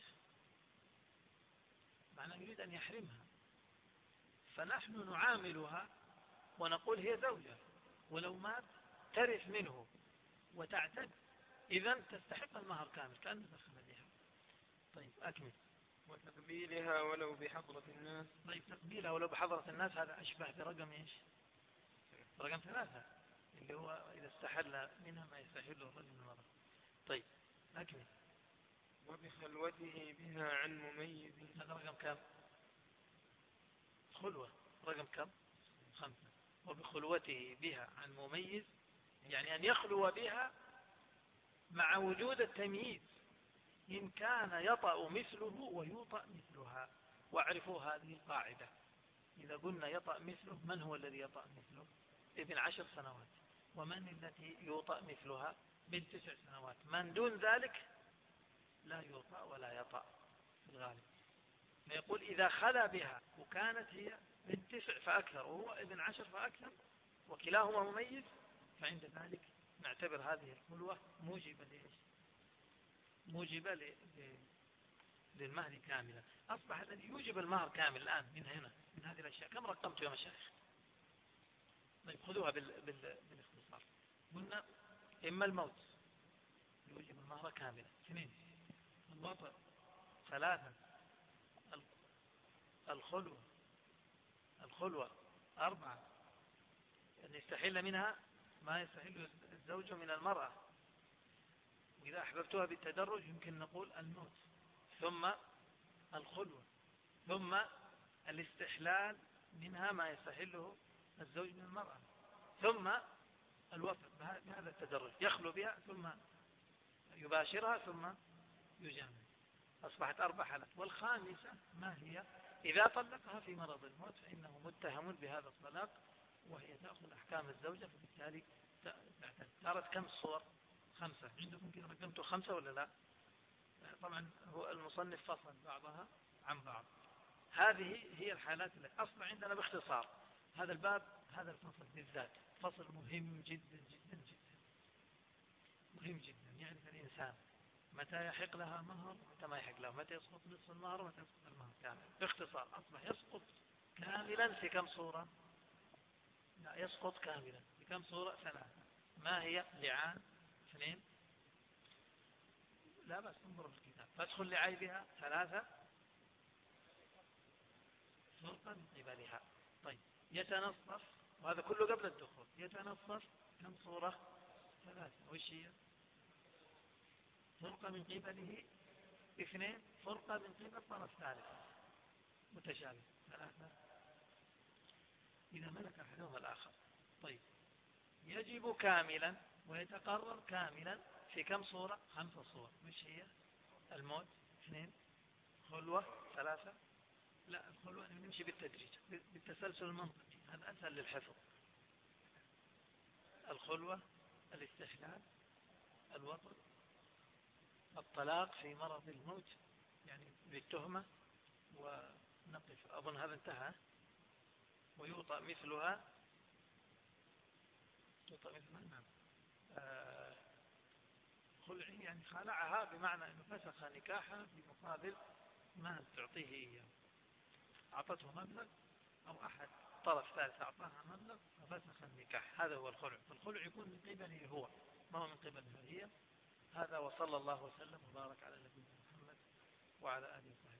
معناه يريد أن يحرمها، فنحن نعاملها ونقول هي زوجة، ولو مات ترث منه وتعتد، إذن تستحق المهر كامل كأنه دخل بها. طيب أكمل. وتقبيلها ولو بحضرة الناس. طيب تقبيلها ولو بحضرة الناس هذا أشبه برقم إيش؟ رقم 3 اللي هو إذا استحل منها ما يستحله الرجل من المرأة. طيب أكمل. وبخلوته بها عن مميز. هذا رقم كم؟ خلوة. رقم كم؟ 5. وبخلوته بها عن مميز يعني أن يخلو بها مع وجود التمييز، إن كان يطأ مثله ويوطأ مثلها. واعرفوا هذه القاعدة، إذا قلنا يطأ مثله، من هو الذي يطأ مثله؟ ابن 10 سنوات. ومن التي يوطأ مثلها؟ بنت 9 سنوات. من دون ذلك لا يوطأ ولا يطأ في الغالب. فيقول إذا خلا بها وكانت هي بنت 9 فأكثر وهو ابن 10 فأكثر وكلاهما مميز، فعند ذلك نعتبر هذه الخلوة موجبة موجبة للمهر كاملا. أصبح الذي يوجب المهر كامل الآن من هنا من هذه الأشياء كم رقمت يا مشايخ؟ طيب خذوها بالاختصار. قلنا إما الموت يوجب المهر كاملا، 2 الوطأ، 3 الخلوة، 4 أن يستحل منها ما يستحل الزوج من المرأة، وإذا أحببتها بالتدرج يمكن نقول الموت، ثم الخلوة، ثم الاستحلال منها ما يستحله الزوج من المرأة، ثم الوفاء بهذا التدرج، يخلو بها ثم يباشرها ثم يجامع. أصبحت 4 حالات. والخامسة ما هي؟ إذا طلقها في مرض الموت فإنه متهم بهذا الطلاق وهي تأخذ أحكام الزوجة، فبالتالي صارت كم صور؟ 5. عندكم كده رقمتوا 5 ولا لا؟ طبعا هو المصنف فصل بعضها عن بعض. هذه هي الحالات التي أصبح عندنا باختصار. هذا الباب، هذا الفصل بالذات فصل مهم جدا جدا جدا، مهم جدا. يعرف الإنسان متى يحق لها مهر ومتى ما يحق لها، متى يسقط نصف المهر ومتى يسقط المهر كامل. باختصار أصبح يسقط كاملا في كم صورة؟ لا، يسقط كاملا في كم صورة؟ 3. ما هي؟ لعان 2. لا بس انظروا في الكتاب. فسخ لعيبها 3. فرقة من قبلها. طيب يتنصف، وهذا كله قبل الدخول. يتنصف كم صورة؟ 3. وش هي؟ فرقة من قبله 2، فرقة من قبل طرف ثالث متشابه 3 إذا ملك أحدهما الآخر. طيب يجب كاملا ويتقرر كاملا في كم صورة؟ 5 صور. وش هي؟ الموت 2، خلوة 3. لا، الخلوة نمشي بالتدريج بالتسلسل المنطقي، هذا أسهل للحفظ. الخلوة، الاستحلال، الوطن، الطلاق في مرض الموت يعني بالتهمة، ونقف أظن هذا انتهى. ويوطأ مثلها، يوطأ مثلها نعم. خلعه يعني خلعها بمعنى أنه فسخ نكاحها بمقابل ما تعطيه إياه. أعطته مبلغ أو أحد طرف ثالث أعطاها مبلغ ففسخ النكاح، هذا هو الخلع. فالخلع يكون من قبله هو، ما هو من قبلها هي. هذا وصلى الله وسلم وبارك على نبينا محمد وعلى آله وصحبه.